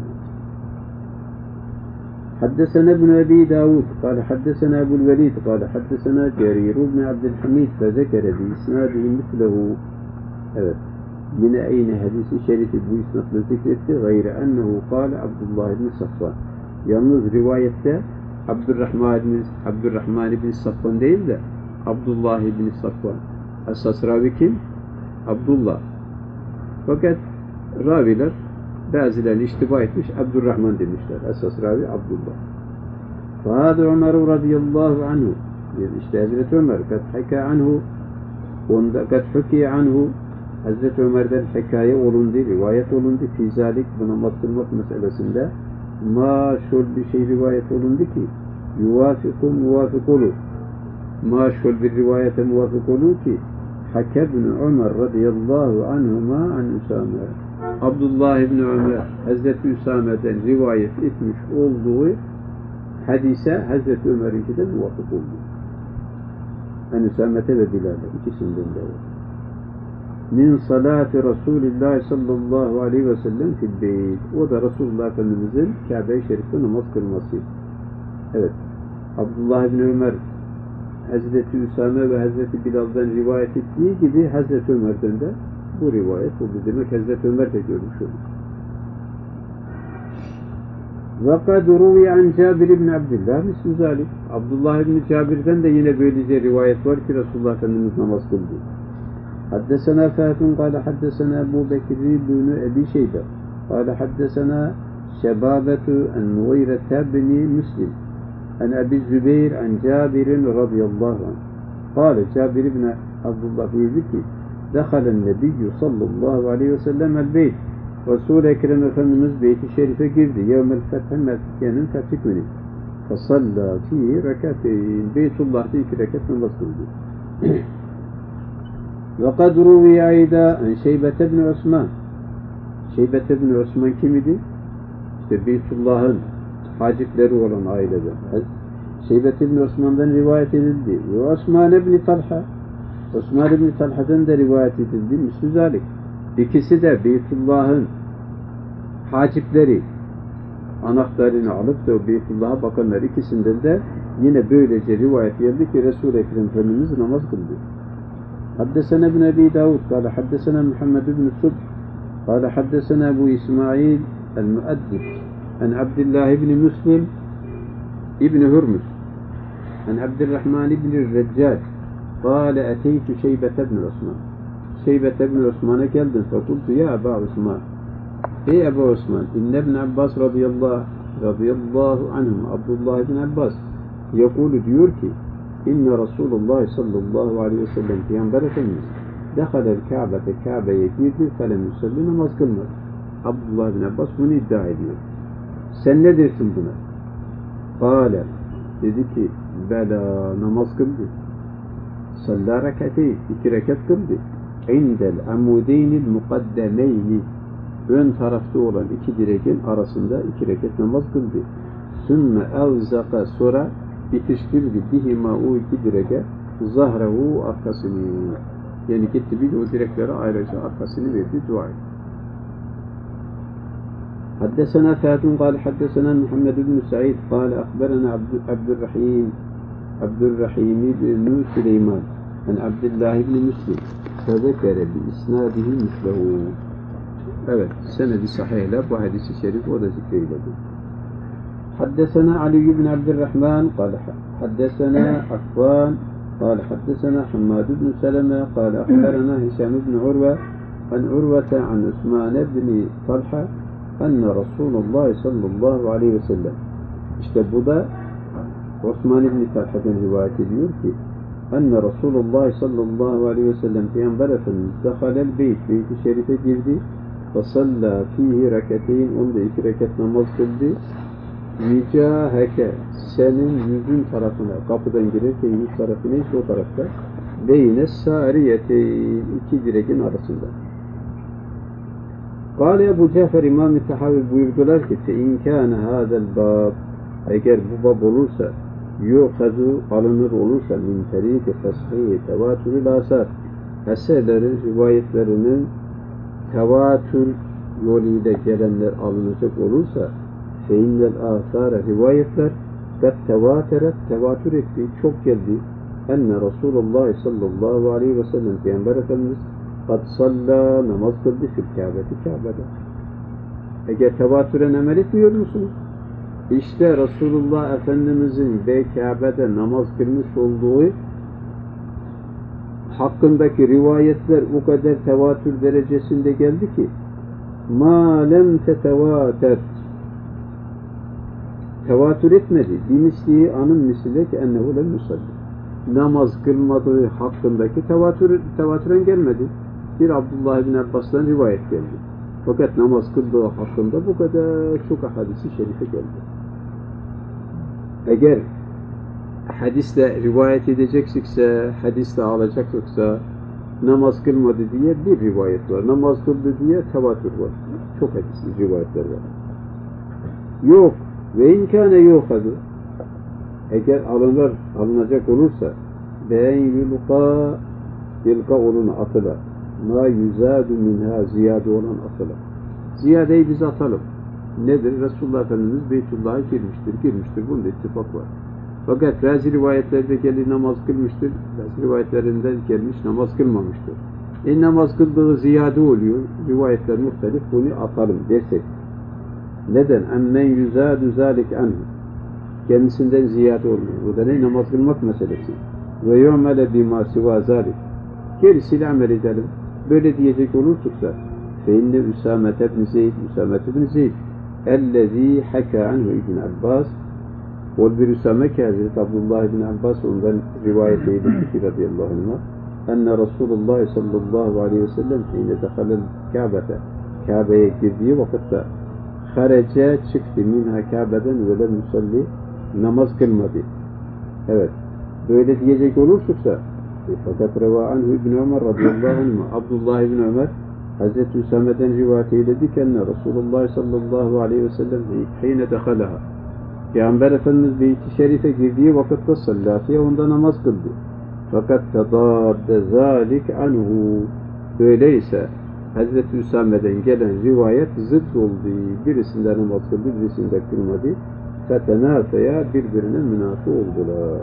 حدثنا ابن أبي داود قال حدثنا أبو الوليد قال حدثنا جرير بن عبد الحميد فذكر بإسناده مثله evet. Yine aynı hadisi şerifi bu isnatla zikretti. Gayre ennehu kâle Abdullah ibn Safvan. Yalnız rivayette Abdurrahman ibn Safvan değil de Abdullah ibn Safvan. Esas ravi kim? Abdullah. Fakat raviler bazıları iştiba etmiş, Abdurrahman demişler. Esas ravi Abdullah. Fâdü Ömer radıyallahu anhu. İşte Hazreti Ömer kad hikâ anhu onda kad hükî anhu Hazreti Ömer'den hikaye olundu, rivayet olundu. Fizalik bu namaz kılmak meselesinde maşhur bir şey rivayet olundu ki muvafık olur. Maşhur bir rivayete muvafık olur ki Hake ibn Ömer radıyallahu anhuma an Üsame Abdullah ibn Ömer Hazreti Üsame'den rivayet etmiş olduğu hadise Hazreti Ömer'inki de muvafık oldu. Yani Üsame'te ve Bilal'e ikisinden de var. Min salati Resulillah sallallahu aleyhi ve sellem fil beyt. O da Resulullah Efendimiz'in Kabe-i Şerif'te namaz kılması. Evet. Abdullah ibn Ömer Hazreti Üsame ve Hazreti Bilal'den rivayet ettiği gibi Hazreti Ömer'den de bu rivayet oldu. Demek Hazreti Ömer de görmüş oldu. وَقَدْ رُوِيَ عَنْ جَابِرِ بْنِ عَبْدِ اللّٰهِ مِسْلُ ذَٰلِكَ Abdullah ibn Cabir'den de yine böylece rivayet var ki Resulullah Efendimiz namaz kıldı. حدثنا فهد قال حدثنا أبو بكر بن أبي شيبة قال حدثنا شبابة المغيرة بن مسلم عن أبي الزبير عن جابر رضي الله عنه قال جابر بن عبد الله بن دخل النبي صلى الله عليه وسلم البيت Resul-i Ekrem Efendimiz Beyt-i Şerif'e girdi. Yevmel fethen Mekke'nin fethi günü. Fasalla fi rekateyn. Beytullah'ta 2 rekat namaz kıldı. Ve kad ruviye ayda an Şeybet ibn Osman. Şeybet ibn Osman kim idi? İşte Beytullah'ın hacipleri olan aileden. Şeybet ibn Osman'dan rivayet edildi. Ve Osman ibn Talha. Osman ibn Talha'dan da rivayet edildi. Misli zalik. İkisi de Beytullah'ın hacipleri, anahtarını alıp da o Beytullah'a bakanlar, ikisinden de yine böylece rivayet geldi ki Resul-i Ekrem Efendimiz namaz kıldı. Haddesena ibn Ebi Davud, kâle haddesena Muhammed ibn Subh, kâle haddesena Ebu İsmail el-Müeddib, en Abdullah ibn Müslim ibn Hürmüz, en Abdurrahman ibn Reccal, kâle eteytü Şeybet ibn Osman. Şeybet ibn Osman'a geldim, fekultu ya Eba Osman, ey Ebu Osman, inne ibn Abbas radıyallahu anhum, Abdullah ibn Abbas yekulu diyor ki, inne Resulullah sallallahu aleyhi ve sellem Peygamber Efendimiz dehalel Kabe'de, Kabe'ye girdi, felem yusalli, namaz kılmadı. Abdullah ibn Abbas bunu iddia ediyor. Sen ne dersin buna? Kâle, dedi ki, bela, namaz kıldı. Salla rekateyn, 2 rekat kıldı. İndel amudeynil mukaddemeyni, ön tarafta olan 2 direğin arasında 2 rekat namaz kıldı. Sümme evzaka, sonra bitiştirdi bihima, o 2 direke zahrehu, arkasını. Yani gitti bir o direklere ayrıca arkasını verdi, dua etti. Haddesena Fâtun kâle haddesena Muhammed ibn Sa'id kâle akberena Abdurrahim ibn Süleyman en Abdullah ibn Müslim fezekere bi isnadihi mislehu. Evet, senedi sahihle bu hadisi şerif o da zikreyledi. Haddesena Ali ibn Abdurrahman kâle haddesena Affan قال حدثنا حماد بن سلمة قال أخبرنا هشام بن عروة عن عروة عن عثمان بن طلحة أن رسول الله صلى الله عليه وسلم. İşte bu da Osman İbni Talha'dan rivayet ediyor ki enne Resulullah sallallahu aleyhi ve sellem Peygamber Efendimiz dehalel beyt-i şerife girdi ve salla fihi reketeyn, onda 2 rekat namaz kıldı. Vicaheke, senin yüzün tarafına, kapıdan girerken yüz tarafı neyse o tarafta, beyne sariyeteyn, 2 direğin arasında. Kâle Ebu Cafer İmam-ı Tahavi buyurdular ki feinkâne hâzel bâb, eğer bu bab olursa, yu'khadu, alınır olursa min terîk-i feshî tevâtürül âsâr, eserlerin, rivayetlerinin tevatür yoluyla gelenler alınacak olursa feinnel âsâre, rivayetler kad tevâteret, tevatür etti, çok geldi. Enne Resulullah sallallahu aleyhi ve sellem Peygamber Efendimiz kad salla, namaz kıldı fil Kâbe'de, Kâbe'de. Eğer tevatüren amel etmiyor musunuz? İşte Resulullah Efendimizin Kâbe'de namaz kılmış olduğu hakkındaki rivayetler o kadar tevatür derecesinde geldi ki mâ lem tetevâter, tevatür etmedi. Bimisliği anın misli ki ennehu lem yusalli. Namaz kılmadığı hakkındaki tevatüren gelmedi. Bir Abdullah ibn Abbas'tan rivayet geldi. Fakat namaz kıldığı hakkında bu kadar çok hadisi şerife geldi. Eğer hadisle rivayet edeceksikse, hadisle alacaksa namaz kılmadı diye bir rivayet var. Namaz kıldı diye tevatür var. Çok hadis rivayetler var. Yok. Ve inkâne yukhadu, eğer alınacak olursa ben yulqa olunu atıla, ma yüzâdu minhâ, ziyade olan atıla. Ziyadeyi biz atalım. Nedir? Resulullah Efendimiz Beytullah'a girmiştir. Bunda ittifak var. Fakat bazı rivayetlerde geldi namaz kılmıştır, bazı rivayetlerinde gelmiş namaz kılmamıştır. Namaz kıldığı ziyade oluyor. Rivayetler muhtelif, bunu atalım dersek. Neden? Emmen yüzâdü zâlik anhu. Kendisinden ziyade olmuyor. Bu da ne? Namaz kılmak meselesi. Ve yu'mele bimâ sivâ zâlik. Gerisiyle amel edelim. Böyle diyecek olursa feinne Üsâmet ibn Zeyd ellezî hakâ anhu ibn Abbas, o bir Üsâme ki Hazreti Abdullah ibn Abbas ondan rivayet edildi ki radıyallahu anh enne Resulullah sallallahu aleyhi ve sellem feinne dehalel Kâbe'de, Kâbe'ye girdiği vakitte harece çıktı minha Kâbe'den ve lem yusalli, namaz kılmadı. Evet. Böyle diyecek olursa fakat reva anhu İbn Ömer radıyallahu anh, Abdullah İbn Ömer Hazreti Üsame'den rivayet eyledi ki enne Resulullah sallallahu aleyhi ve sellem hine dehalaha, Peygamber Efendimiz Beyt-i Şerif'e girdiği vakitte sallâfiye, onda namaz kıldı. Fakat tedâdde zâlik anhu, öyleyse Hazreti Üsame'den gelen rivayet zıt oldu. Birisinde namaz kıldı, birisinde kılmadı. Fetenâfeya birbirine münafı oldular.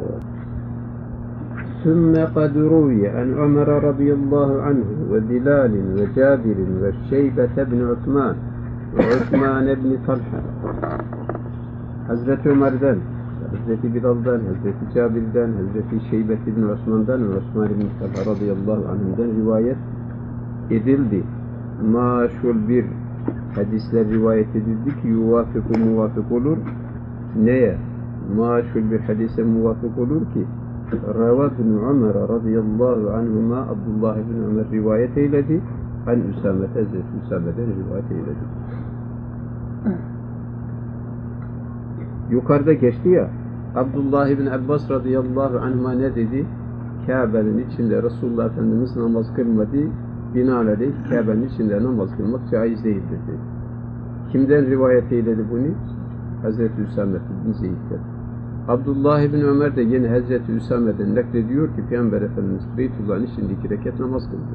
ثم قد روي عن عمر رضي الله عنه وبلال وجابر والشيبة بن عثمان وعثمان بن طلحة Hazreti Ömer'den, Hazreti Bilal'dan, Hazreti Cabir'den, Hazreti Şeybet bin Osman'dan ve Osman bin Talha radıyallahu anh'den rivayet edildi. Maşhur bir hadisler rivayet edildi ki muvafık olur. Neye? Maşhur bir hadise muvafık olur ki Ravad bin Ömer radıyallahu anhuma Abdullah bin Ömer rivayet eyledi. An Üsame, Hazreti Üsame'den rivayet eyledi. Yukarıda geçti ya, Abdullah bin Abbas radıyallahu anhuma ne dedi? Kabe'nin içinde Resulullah Efendimiz namaz kılmadı. Binaenaleyh Kabe'nin içinde namaz kılmak caiz değildir dedi. Kimden rivayet eyledi bunu? Hazreti Üsame bin Zeyd'den. Abdullah bin Ömer de yine Hazreti Üsame'den naklediyor ki Peygamber Efendimiz Beytullah'ın içinde 2 rekat namaz kıldı.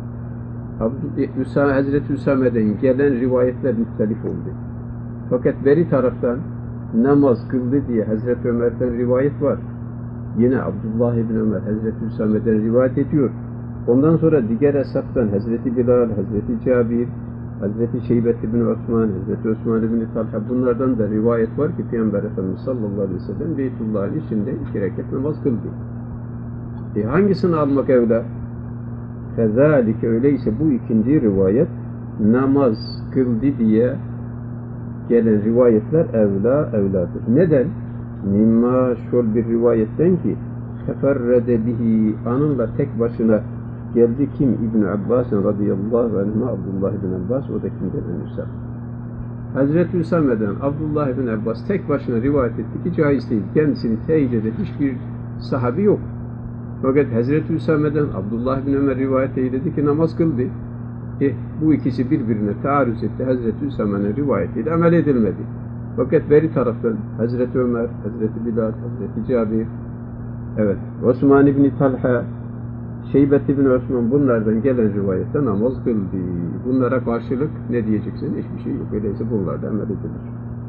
Hazreti Üsame'den gelen rivayetler muhtelif oldu. Fakat beri taraftan namaz kıldı diye Hazreti Ömer'den rivayet var. Yine Abdullah bin Ömer Hazreti Üsame'den rivayet ediyor. Ondan sonra diğer hesaptan Hazreti Bilal, Hazreti Cabir, Hazreti Şeybet bin Osman, Hazreti Osman bin Talha bunlardan da rivayet var ki Peygamber Efendimiz sallallahu aleyhi ve sellem Beytullah'ın içinde 2 rekat namaz kıldı. Hangisini almak evla? Fezalike öyleyse bu ikinci rivayet namaz kıldı diye gelen rivayetler evladır. Neden? Mimma şol bir rivayetten ki teferrede bihi anınla tek başına geldi kim? İbn Abbas radıyallahu anhuma Abdullah bin Abbas o da kimden Üsame. Hazreti Üsame'den Abdullah bin Abbas tek başına rivayet etti ki caiz değil. Kendisini teyit eden hiçbir sahabi yok. Fakat Hazreti Üsame'den Abdullah bin Ömer rivayet eyledi ki namaz kıldı. Bu ikisi birbirine taarruz etti. Hazreti Üsame'nin rivayetiyle amel edilmedi. Fakat beri taraftan Hazreti Ömer, Hazreti Bilal, Hazreti Cabir, evet, Osman ibn Talha, Şeybet ibn Osman bunlardan gelen rivayette namaz kıldı. Bunlara karşılık ne diyeceksin? Hiçbir şey yok. Öyleyse bunlardan amel edilir.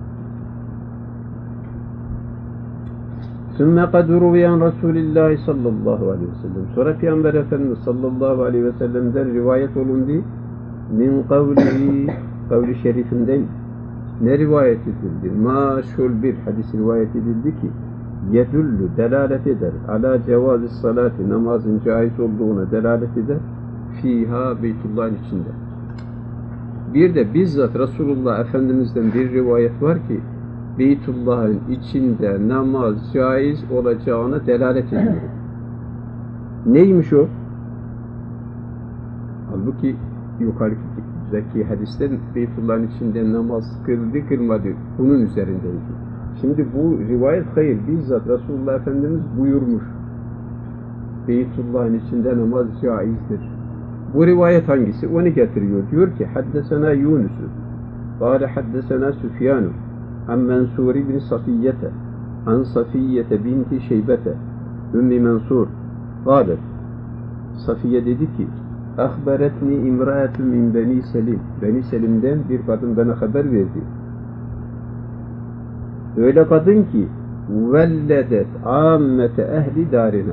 ثُمَّ قَدْ رُوِيَ عَنْ رَسُولِ اللّٰهِ sallallahu aleyhi ve sellem. Sonra Peygamber Efendimiz sallallahu aleyhi ve sellem'den rivayet olundu. Min kavli şerifinden ne rivayet edildi? Maşhur bir hadis rivayet edildi ki yedüllü delalet eder. Ala cevazı salati namazın caiz olduğuna delalet eder. Fiha Beytullah'ın içinde. Bir de bizzat Resulullah Efendimiz'den bir rivayet var ki Beytullah'ın içinde namaz caiz olacağına delalet ediyor. Neymiş o? Halbuki yukarıdaki hadisten Beytullah'ın içinde namaz kıldı kılmadı bunun üzerindeydi. Şimdi bu rivayet hayır bizzat Resulullah Efendimiz buyurmuş. Beytullah'ın içinde namaz caizdir. Bu rivayet hangisi? Onu getiriyor. Diyor ki haddesena Yunus'u kâle haddesena Süfyanu an Mansur ibn Safiyyete an Safiyyete binti Şeybete Ümmi Mansur kâlet Safiye dedi ki ahberetni imraetun min Beni Selim Beni Selim'den bir kadın bana haber verdi. Öyle kadın ki velledet ammete ehli darina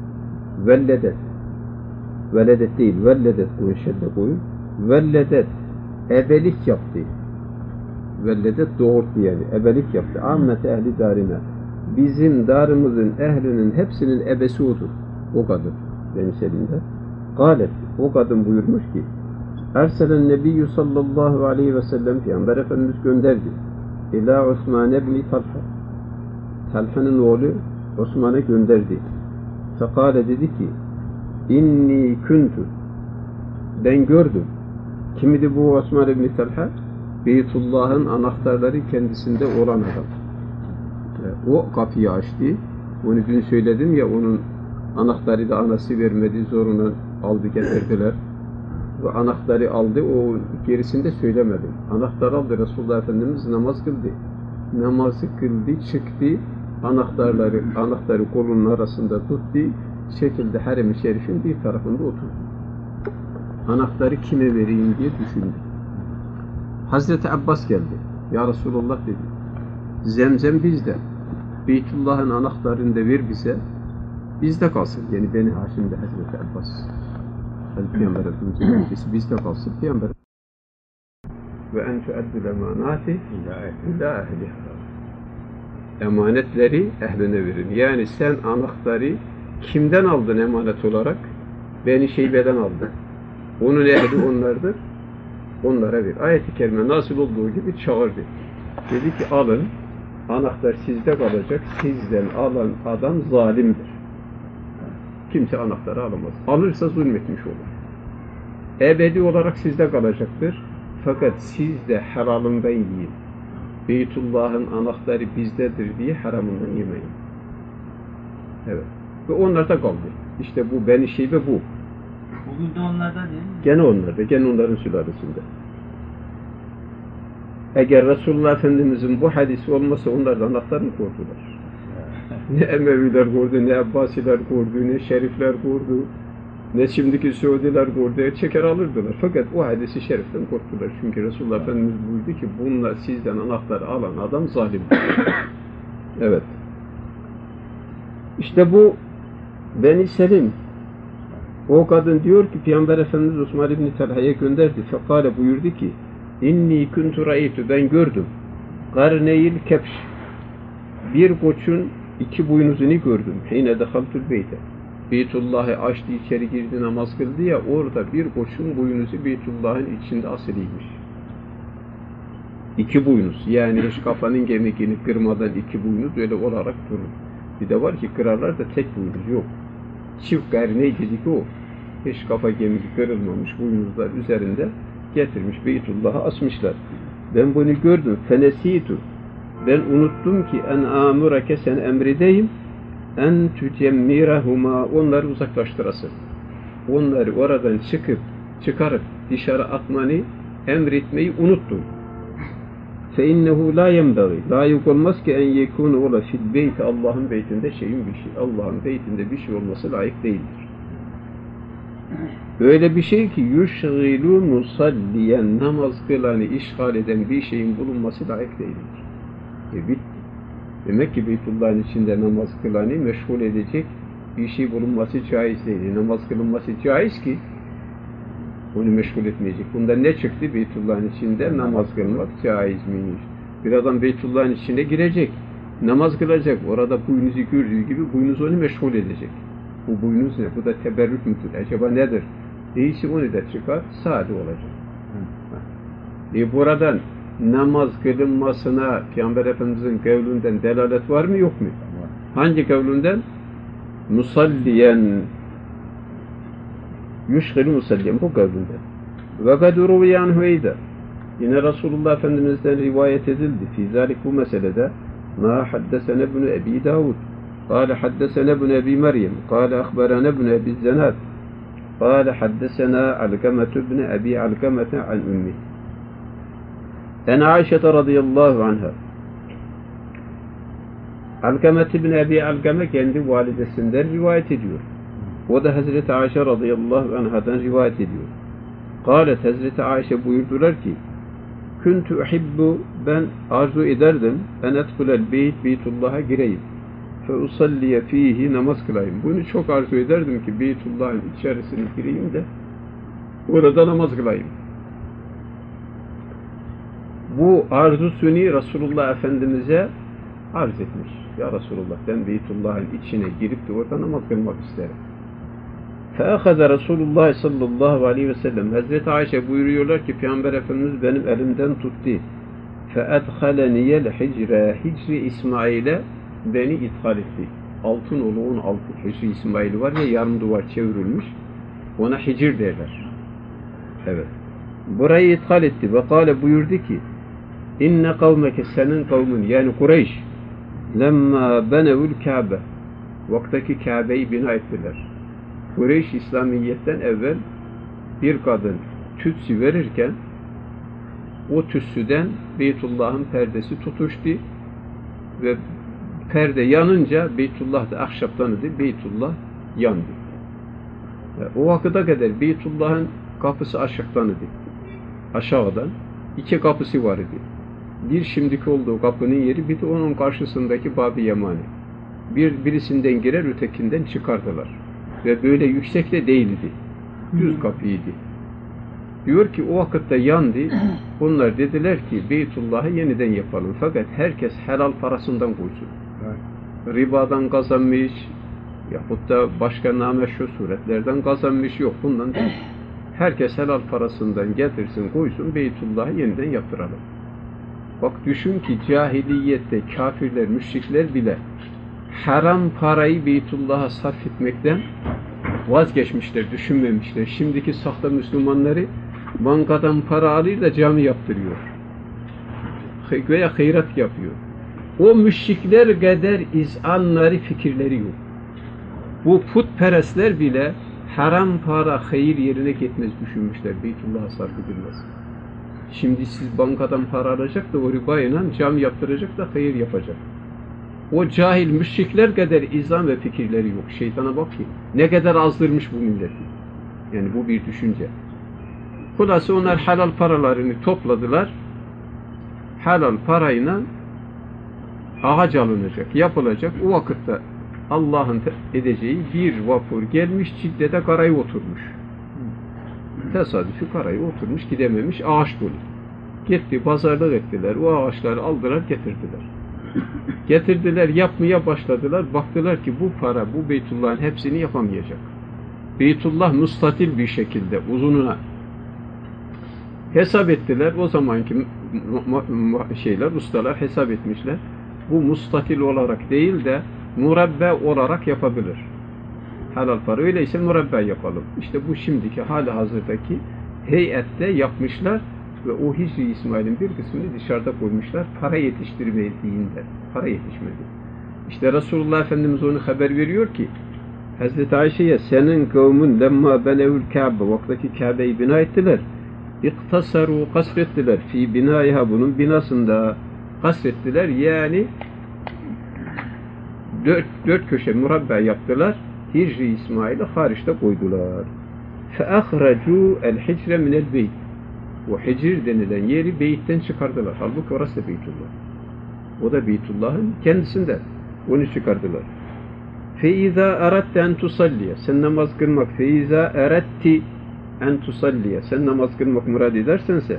veledet değil velledet koyun şedde koyun velledet ebelik yaptı velledet doğurttu yani ebelik yaptı ammete ehli darina bizim darımızın ehlinin hepsinin ebesi odur o kadın Beni Selim'de galet o kadın buyurmuş ki erselen nebiyyü sallallahu aleyhi ve sellem Peygamber Efendimiz gönderdi İlâ Osman ibn Talha Talha'nın oğlu Osman'a gönderdi. Fekâle dedi ki inni kuntu ben gördüm. Kimidi bu Osman ibn Talha? Beytullah'ın anahtarları kendisinde olan adam. O kapıyı açtı. Onu dün söyledim ya onun anahtarı da anası vermedi zoruna aldı getirdiler. Ve anahtarı aldı, o gerisini de söylemedim. Anahtarı aldı, Resulullah Efendimiz namaz kıldı. Namazı kıldı, çıktı, anahtarı kolunun arasında tuttu, şekilde harem-i şerifin bir tarafında oturdu. Anahtarı kime vereyim diye düşündü. Hazreti Abbas geldi. Ya Resulullah dedi. Zemzem bizde. Beytullah'ın anahtarını da ver bize. Bizde kalsın. Yani Beni Haşim'de Hazreti Abbas. Hazreti Peygamber Efendimiz'in ülkesi bizde kalsın. Peygamber ve en tu'addul emanati ila ehliha. Emanetleri ehline verin. Yani sen anahtarı kimden aldın emanet olarak? Beni Şeybe'den aldın. Onun ehli onlardır. Onlara ver. Ayet-i kerime nasıl olduğu gibi çağırdı. Dedi ki alın. Anahtar sizde kalacak. Sizden alan adam zalimdir. Kimse anahtarı alamaz. Alırsa zulmetmiş olur. Ebedi olarak sizde kalacaktır. Fakat siz de haramından yiyin. Beytullah'ın anahtarı bizdedir diye haramından yemeyin. Evet. Ve onlar da kaldı. İşte bu Beni Şeybe bu. Bugün de onlarda değil mi? Gene onlarda, gene onların sülalesinde. Eğer Resulullah Efendimiz'in bu hadisi olmasa onlar da anahtarını kordular. Ne Emeviler kordu, ne Abbasiler kordu, ne Şerifler kordu, ne şimdiki Suudiler kordu, çeker alırdılar. Fakat o hadisi şeriften korktular. Çünkü Resulullah Efendimiz buyurdu ki bununla sizden anahtarı alan adam zalimdir. Evet. İşte bu Beni Selim. O kadın diyor ki Peygamber Efendimiz Osman İbni Talha'ya gönderdi. Fekale buyurdu ki İnni kuntu ra'aytu, ben gördüm. Karneyil kepş, bir koçun iki boynuzunu gördüm. Hine dehaltul beyte. Beytullah'ı açtı, içeri girdi, namaz kıldı ya, orada bir koçun boynuzu Beytullah'ın içinde asılıymış. İki boynuz. Yani hiç kafanın kemiğini kırmadan iki boynuz öyle olarak durur. Bir de var ki kırarlar da tek boynuz yok. Çift karney dedik o. Hiç kafa kemiği kırılmamış boynuzlar üzerinde getirmiş Beytullah'a asmışlar. Ben bunu gördüm. Fenesitu. Ben unuttum ki en amurake, sen emredeyim, en tücemmirahuma, onları uzaklaştırasın. Onları oradan çıkarıp dışarı atmanı emretmeyi unuttum. Fe innehu la yenbagi. Layık olmaz ki en yekunu ola fil beyti, Allah'ın beytinde şeyin bir şey. Allah'ın beytinde bir şey olması layık değildir. Öyle bir şey ki yuşgîlû musalliyen, namaz kılanı işgal eden bir şeyin bulunması layık değildir. Bitti. Demek ki Beytullah'ın içinde namaz kılanı meşgul edecek bir şey bulunması caiz değil. Namaz kılınması caiz ki onu meşgul etmeyecek. Bundan ne çıktı? Beytullah'ın içinde namaz kılmak caiz miymiş? Bir adam Beytullah'ın içine girecek, namaz kılacak. Orada boynuzu gördüğü gibi boynuz onu meşgul edecek. Bu boynuz ne? Bu da teberrük müdür? Acaba nedir? Değilse onu da çıkar, sade olacak. Buradan namaz kılınmasına Peygamber Efendimiz'in kavlünden delalet var mı yok mu? Hangi kavlünden? Musalliyen, yuşgil musalliyen, bu kavlünden. Ve kaduru yan hüyde. Yine Resulullah Efendimiz'den rivayet edildi. Fizalik bu meselede. Ma haddesene ibn Ebi Davud. قال حدثنا ابن أبي مريم قال أخبرنا ابن أبي الزناد قال حدثنا علقمة بن أبي علقمة عن أمه أن عائشة رضي الله عنها Alkamet ibn Ebi Alkame kendi validesinden rivayet ediyor. O da Hazreti Ayşe radıyallahu anhadan rivayet ediyor. Kâlet, Hazreti Ayşe buyurdular ki Kuntu uhibbu, ben arzu ederdim en edhulel Beytullah'a gireyim. Fe usalliye fihi, namaz kılayım. Bunu çok arzu ederdim ki Beytullah'ın içerisine gireyim de orada namaz kılayım. Bu arzusunu Resulullah Efendimiz'e arz etmiş. Ya Resulullah, ben Beytullah'ın içine girip de orada namaz kılmak isterim. فَاَخَذَ Resulullah sallallahu aleyhi ve sellem, Hazreti Ayşe buyuruyorlar ki Peygamber Efendimiz benim elimden tuttu. فَاَدْخَلَنِيَ الْحِجْرَ, Hicri İsmail'e beni ithal etti. Altın oluğun altı Hicri İsmail var ya, yarım duvar çevrilmiş. Ona hicir derler. Evet. Burayı ithal etti. Ve kâle, buyurdu ki inne kavmeke, senin kavmin yani Kureyş, lemma benevül Kabe, vaktaki Kabe'yi bina ettiler. Kureyş İslamiyet'ten evvel bir kadın tütsü verirken o tütsüden Beytullah'ın perdesi tutuştu ve perde yanınca Beytullah da ahşaptan idi. Beytullah yandı. O vakıda kadar Beytullah'ın kapısı aşağıdan idi. Aşağıdan 2 kapısı var idi. Bir şimdiki olduğu kapının yeri, bir de onun karşısındaki Bab-ı Yemani. Birisinden girer, ötekinden çıkardılar. Ve böyle yüksek de değildi. Düz kapıydı. Diyor ki o vakitte yandı. Onlar dediler ki Beytullah'ı yeniden yapalım. Fakat herkes helal parasından koysun. Evet. Ribadan kazanmış yahut da başka nameşru suretlerden kazanmış yok. Bundan değil. Herkes helal parasından getirsin, koysun, Beytullah'ı yeniden yaptıralım. Bak düşün ki cahiliyette kafirler, müşrikler bile haram parayı Beytullah'a sarf etmekten vazgeçmişler, düşünmemişler. Şimdiki sahte Müslümanları bankadan para alıyor da cami yaptırıyor. Veya hayrat yapıyor. O müşrikler kadar izanları, fikirleri yok. Bu putperestler bile haram para hayır yerine gitmez düşünmüşler. Beytullah'a sarf edilmez. Şimdi siz bankadan para alacak da o ribayla cami yaptıracak da hayır yapacak. O cahil müşrikler kadar izan ve fikirleri yok. Şeytana bak ki ne kadar azdırmış bu milleti. Yani bu bir düşünce. Kulası onlar helal paralarını topladılar. Helal parayla ağaç alınacak, yapılacak. O vakitte Allah'ın edeceği bir vapur gelmiş, Cidde'de karaya oturmuş. Tesadüfi karaya oturmuş, gidememiş, ağaç dolu. Gitti, pazarlık ettiler, o ağaçları aldılar, getirdiler. Getirdiler, yapmaya başladılar. Baktılar ki bu para, bu Beytullah'ın hepsini yapamayacak. Beytullah müstatil bir şekilde, uzununa. Hesap ettiler, o zamanki ustalar hesap etmişler. Bu müstatil olarak değil de murabbe olarak yapabilir. Helal para öyleyse murabbe yapalım. İşte bu şimdiki hali hazırdaki heyette yapmışlar ve o Hicri İsmail'in bir kısmını dışarıda koymuşlar. Para yetiştirmediğinde. Para yetişmedi. İşte Resulullah Efendimiz onu haber veriyor ki Hazreti Ayşe'ye senin kavmin lemma benevül Kabe vaktaki Kabe'yi bina ettiler. İktasaru kasrettiler. Fi binayha bunun binasında kasrettiler. Yani dört köşe murabbe yaptılar. Hicri İsmail'i hariçte koydular. فَاَخْرَجُوا الْحِجْرَ مِنَ الْبَيْتِ O hicr denilen yeri beyitten çıkardılar. Halbuki orası da Beytullah. O da Beytullah'ın kendisinden. Onu çıkardılar. فَاِذَا اَرَدْتَ اَنْ تُصَلِّيَ Sen namaz kılmak. فَاِذَا اَرَدْتِ اَنْ تُصَلِّيَ Sen namaz kılmak murad edersense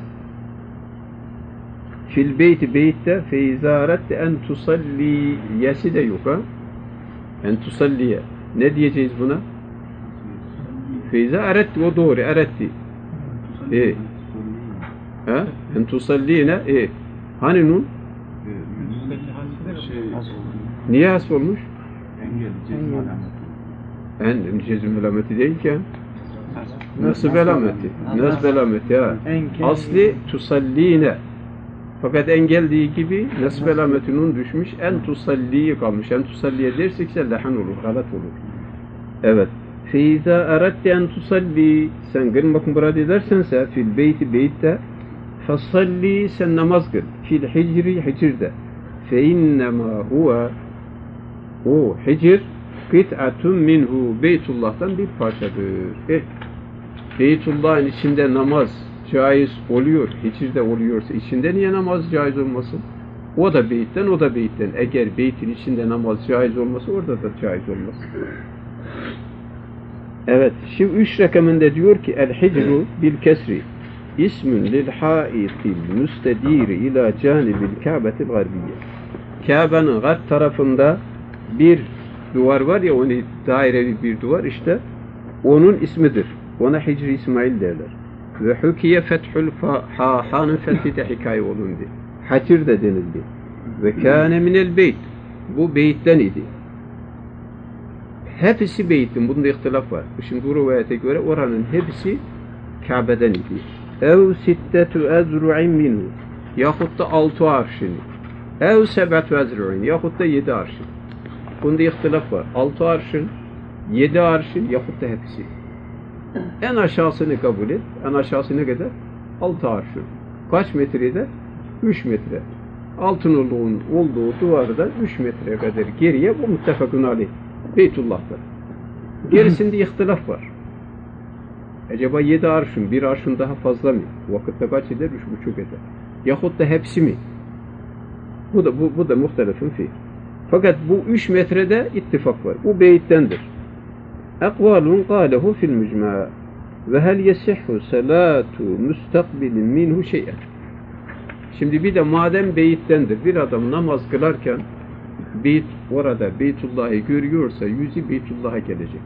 fil beyti beytte فَاِذَا اَرَدْتَ اَنْ تُصَلِّيَسِ de yok ha. En tusalliye. Ne diyeceğiz buna? Feyza eretti, o doğru, eretti. En tusalline, hani nun? Niye has olmuş? Cezim alameti değilken nasıl alameti? Nasıl alameti ha? Asli tusalline. Fakat engeldiği gibi nasb alametinin düşmüş, en tusalliye kalmış. En tusalliye dersekse lehan olur, galat olur. Evet. Feiza eradte en tusalli sen kılmak murad edersense fil beyti beytte fasalli sen namaz kıl. Fil hicri hicirde. Fe innema huve o hicr kıt'atun minhu Beytullah'tan bir parçadır. Beytullah'ın içinde namaz caiz oluyor, hicirde oluyorsa içinde niye namaz caiz olmasın? O da beyitten, o da beyitten. Eğer beytin içinde namaz caiz olmasa orada da caiz olmaz. Evet, şimdi 3 rakamında diyor ki el-hicru bil-kesri ismün lil-haitil müstediri ila canibil Kâbetil garbiye. Kabe'nin garb tarafında bir duvar var ya, onu dairevi bir duvar, işte onun ismidir. Ona Hicri İsmail derler. Ve hukiye fethül ha'nın fethi de hikaye olundu. Hacir de denildi. Ve kâne minel beyt. Bu beytten idi. Hepsi beytin. Bunda ihtilaf var. Şimdi bu rivayete göre oranın hepsi Kabe'den idi. Ev sittetu ezru'in minhu. Yahut da 6 arşın. Ev sebetu ezru'in. Yahut da 7 arşın. Bunda ihtilaf var. 6 arşın, 7 arşın yahut da hepsi. En aşağısını kabul et. En aşağısı ne kadar? 6 arşın. Kaç metrede? 3 metre. Altınoluğun olduğu duvarda 3 metre kadar geriye bu muttefakun aleyh. Beytullah'ta. Gerisinde ihtilaf var. Acaba 7 arşın, bir arşın daha fazla mı? Vakitte kaç eder? 3,5 eder. Yahut da hepsi mi? Bu da muhtelefin fi. Fakat bu 3 metrede ittifak var. Bu beyittendir. Ekvalun kâlehu fil mücmâ ve hel yesihhu salatu müstakbilin minhu şey'en. Şimdi bir de madem beyittendir, bir adam namaz kılarken orada Beytullah'ı görüyorsa yüzü Beytullah'a gelecek.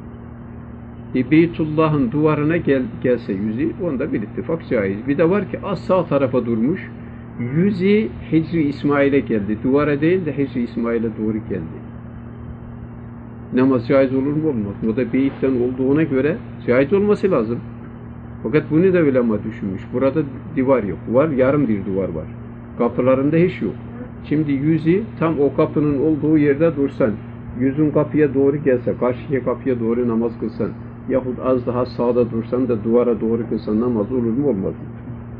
Beytullah'ın duvarına gelse yüzü, onda bir ittifak caiz. Bir de var ki az sağ tarafa durmuş, yüzü Hicri İsmail'e geldi. Duvara değil de Hicri İsmail'e doğru geldi. Namaz caiz olur mu olmaz mı? O da beyitten olduğuna göre caiz olması lazım. Fakat bunu da ulema düşünmüş. Burada duvar yok. Var, yarım bir duvar var. Kapılarında hiç yok. Şimdi yüzü tam o kapının olduğu yerde dursan, yüzün kapıya doğru gelse, karşıya kapıya doğru namaz kılsan, yahut az daha sağda dursan da duvara doğru kılsan namaz olur mu olmaz mı?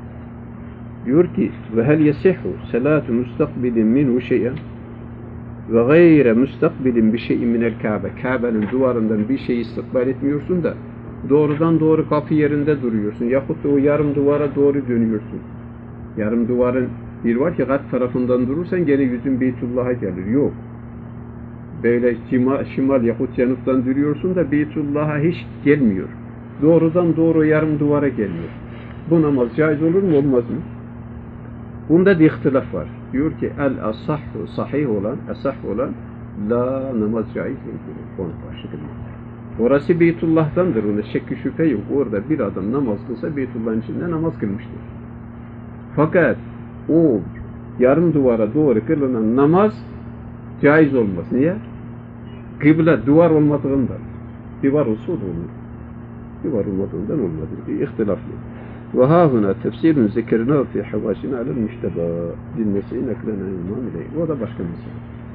Diyor ki ve hel yesihhu salatu mustakbilin minhu şey'en ve gayre mustakbilin bir şeyin minel Kabe. Kabe'nin duvarından bir şey istikbal etmiyorsun da doğrudan doğru kapı yerinde duruyorsun. Yahut da o yarım duvara doğru dönüyorsun. Yarım duvarın bir var ki kat tarafından durursan gene yüzün Beytullah'a gelir. Yok. Böyle şimal yahut cenuptan duruyorsun da Beytullah'a hiç gelmiyor. Doğrudan doğru yarım duvara geliyor. Bu namaz caiz olur mu olmaz mı? Bunda bir ihtilaf var. Diyor ki el-asahhu sahih olan, asah olan la namaz caiz değildir. Onu karşı kılmak. Orası Beytullah'tandır. Onda şekki şüphe yok. Orada bir adam namaz kılsa Beytullah'ın içinde namaz kılmıştır. Fakat o yarım duvara doğru kılınan namaz caiz olmaz. Niye? Kıble duvar olmadığından. Duvar olsa o da olur. Duvar olmadığından olmadı. İhtilaflı. Ve hâhuna tefsirün zikirnâ fi havâşina alel müştebâ dinmesiyi neklenen imam ile. O da başka mesele.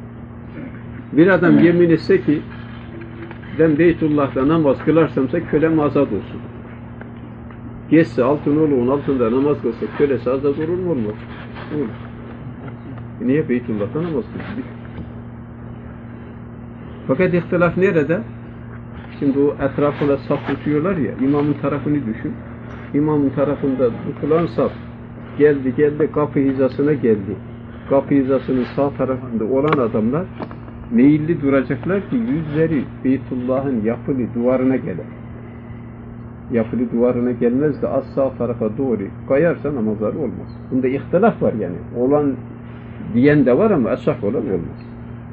Bir adam yemin etse ki ben Beytullah'ta namaz kılarsamsa kölem azat olsun. Geçse Altınoğlu'nun altında namaz kılsa kölesi azat olur mu olmaz? Olur. Niye Beytullah'ta namaz kılsın? Fakat ihtilaf nerede? Şimdi o etrafına saf tutuyorlar ya, imamın tarafını düşün. İmamın tarafında tutulan saf geldi kapı hizasına geldi. Kapı hizasının sağ tarafında olan adamlar meyilli duracaklar ki yüzleri Beytullah'ın yapılı duvarına gelir. Yapılı duvarına gelmez de az sağ tarafa doğru kayarsa namazları olmaz. Bunda ihtilaf var yani. Olan diyen de var ama asah olan olmaz.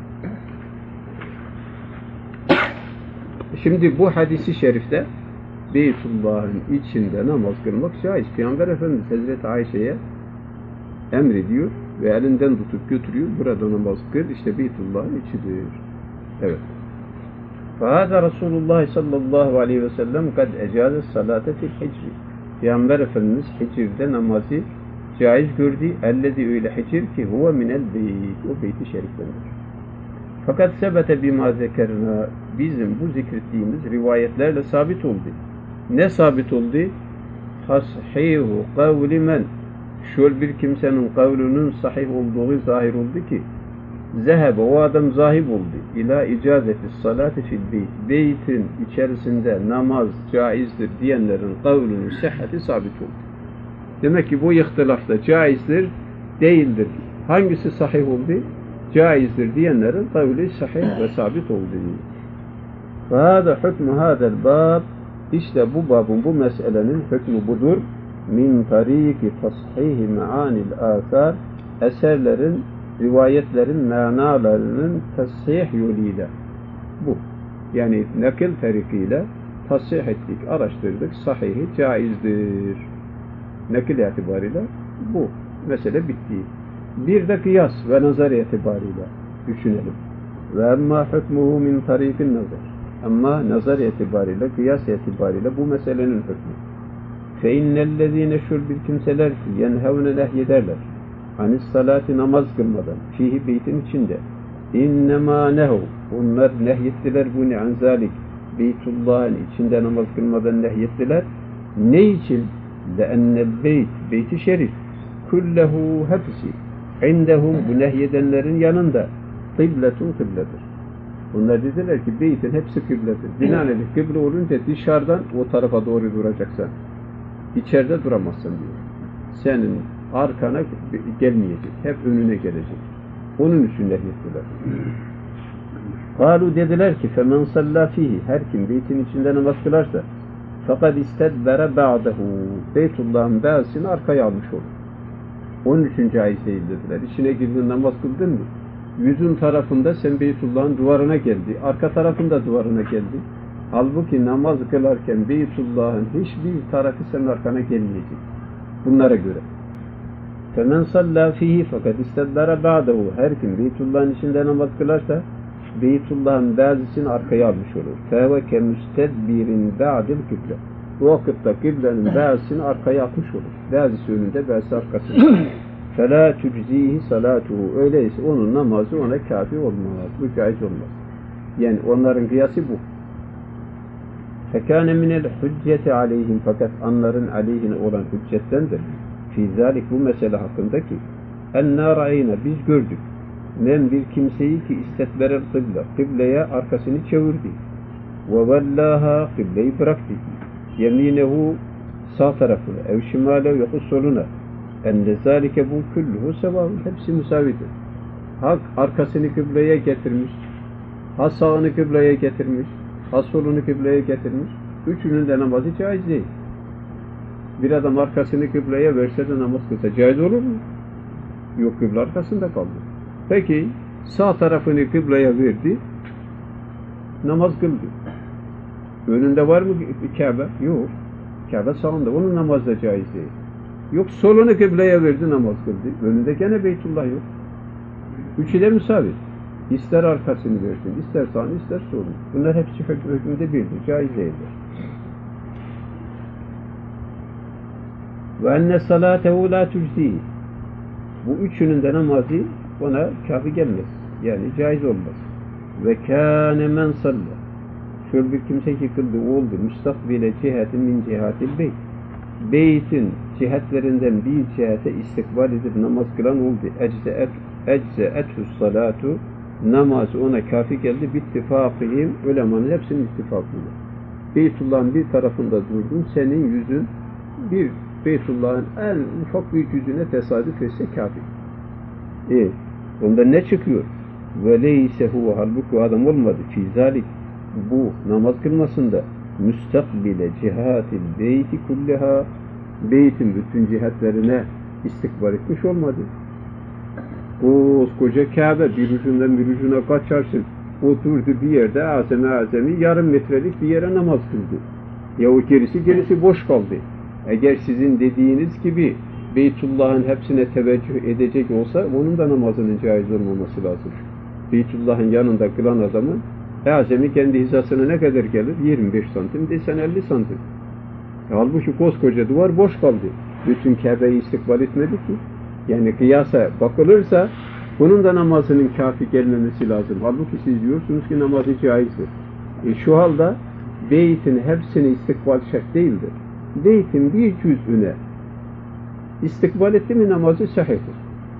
Şimdi bu hadisi şerifte Beytullah'ın içinde namaz kılmak caiz. Peygamber Efendimiz Hazreti Ayşe'ye emrediyor ve elinden tutup götürüyor. Burada namaz kıl, işte Beytullah'ın içidir. Evet. فَهَذَا رَسُولُ اللّٰهِ sallallahu aleyhi ve sellem قَدْ اَجَازَ الصَّلَاةَ فِي الْحِجْرِ Peygamber Efendimiz Hicr'de namazı caiz gördü. اَلَّذِي öyle hicr ki huve minel beyt. O beyti şeriflendir. Fakat sebete bima zekerna bizim bu zikrettiğimiz rivayetlerle sabit oldu. Ne sabit oldu? Tashihu kavli men şöyle bir kimsenin kavlunun sahih olduğu zahir oldu ki zehebe o adam zahib oldu. İla icazeti salati fil beyt. Beytin içerisinde namaz caizdir diyenlerin kavlunun sihhati sabit oldu. Demek ki bu ihtilafta caizdir, değildir. Hangisi sahih oldu? Caizdir diyenlerin kavli sahih ve sabit oldu. Fâhâdâ hükmü hâzel bâb işte bu babın, bu meselenin hükmü budur. Min tariki tashihi me'anil âthâr eserlerin, rivayetlerin manalarının tasih yoluyla. Bu. Yani nakil tarikiyle tasih ettik, araştırdık, sahihi caizdir. Nakil itibariyle bu. Mesele bitti. Bir de kıyas ve nazar itibariyle düşünelim. Ve emma hükmuhu min tarikin nazar. Ama nazar itibariyle, kıyas itibariyle bu meselenin hükmü. فَاِنَّ الَّذ۪ينَ şur bir kimseler ki yenhevne nehyederler. Hanis salati namaz kılmadan. Fihi beytin içinde. İnnemâ nehu. Onlar nehyettiler bunu anzalik. Beytullah'ın içinde namaz kılmadan nehyettiler. Ne için? لَاَنَّ الْبeyt. Beyti şerif. Kullehu hepsi. İndehum bu nehyedenlerin yanında. Kıbletun kıbledir. Onlar dediler ki beytin hepsi kıbledir. Binaenaleyh kıble olunca dışarıdan o tarafa doğru duracaksan içeride duramazsın diyor. Senin arkana gelmeyecek. Hep önüne gelecek. Onun için nehyettiler. Kalu dediler ki femen salla fihi, her kim beytin içinde namaz kılarsa fakat istedbere ba'dehu, Beytullah'ın bazısını arkaya almış olur. Onun için caiz değil dediler. İçine girdin, namaz kıldın mı? Yüzün tarafında sen Beytullah'ın duvarına geldi. Arka tarafında duvarına geldi. Halbuki namaz kılarken Beytullah'ın hiçbir tarafı senin arkana gelmeyecek. Bunlara göre. فَمَنْ صَلَّى ف۪يهِ fakat istedbere ba'dehu, her kim Beytullah'ın içinde namaz kılarsa Beytullah'ın bazısını arkaya almış olur. فَهَوَ كَمُسْتَدْبِرٍ بَعْدِ الْكِبْلَةِ O vakitte kıblenin bazısını arkaya atmış olur. Bazısı önünde, bazısı arkasında. فَلَا تُجْزِيهِ صَلَاتُهُ Öyleyse onun namazı ona kafi olmaz. Bu caiz olmaz. Yani onların kıyası bu. فَكَانَ مِنَ الْحُجَّةِ عَلَيْهِمْ Fakat onların aleyhine olan hüccettendir. فِي ذَٰلِكَ Bu mesele hakkındaki اَنَّا رَأَيْنَا Biz gördük. Men bir kimseyi ki istetberel kıble, kıbleye arkasını çevirdi. وَوَلَّاهَا Kıbleyi bıraktı. Yeminehu sağ tarafına, ev şimalev yoksa soluna. Enne zâlike bu külluhu sevâhun. Hepsi müsavidir. Hak arkasını kıbleye getirmiş, ha sağını kıbleye getirmiş, ha solunu kıbleye getirmiş. Üçünün de namazı caiz değil. Bir adam arkasını kıbleye verse de namaz kılsa caiz olur mu? Yok, kıble arkasında kaldı. Peki sağ tarafını kıbleye verdi, namaz kıldı. Önünde var mı Kabe? Yok. Kabe sağında. Onun namazı da caiz değil. Yok, solunu kıbleye verdi, namaz kıldı. Önünde gene Beytullah yok. Üçü de müsavit. İster arkasını versin, ister sağını, ister solunu. Bunlar hepsi hükmünde birdir. Caiz değildir. Ve enne salâtehu lâ tüczihi. Bu üçünün de namazı ona kafi gelmez. Yani caiz olmaz. Ve kâne men salla. Şöyle bir kimse ki kıldı oldu. Müstakbile cihetin min cihatil beyt. Beytin cihetlerinden bir cihete istikbal edip namaz kılan oldu. Ecze'ethus salatu. Namaz ona kafi geldi. Bittifâkihim. Ulemanın hepsinin ittifakıyla. Beytullah'ın bir tarafında durdun. Senin yüzün bir Beytullah'ın en ufak bir yüzüne tesadüf etse kafi. Onda ne çıkıyor? Ve leyse huve halbuki adam olmadı. Fî zâlik bu namaz kılmasında müstakbile cihatil beyti kulleha, beytin bütün cihetlerine istikbal etmiş olmadı. Koskoca Kabe bir ucundan bir ucuna kaçarsın. Oturdu bir yerde azami yarım metrelik bir yere namaz kıldı. Ya o gerisi boş kaldı. Eğer sizin dediğiniz gibi Beytullah'ın hepsine teveccüh edecek olsa onun da namazının caiz olmaması lazım. Beytullah'ın yanında kılan adamın azami kendi hizasına ne kadar gelir? 25 santim desen 50 santim. Halbuki koskoca duvar boş kaldı. Bütün Kabe'yi istikbal etmedi ki. Yani kıyasa bakılırsa bunun da namazının kafi gelmemesi lazım. Halbuki siz diyorsunuz ki namazı caizdir. Şu halde beytin hepsini istikbal şart değildir. Beytin bir cüz'üne istikbal etti mi namazı sahihtir.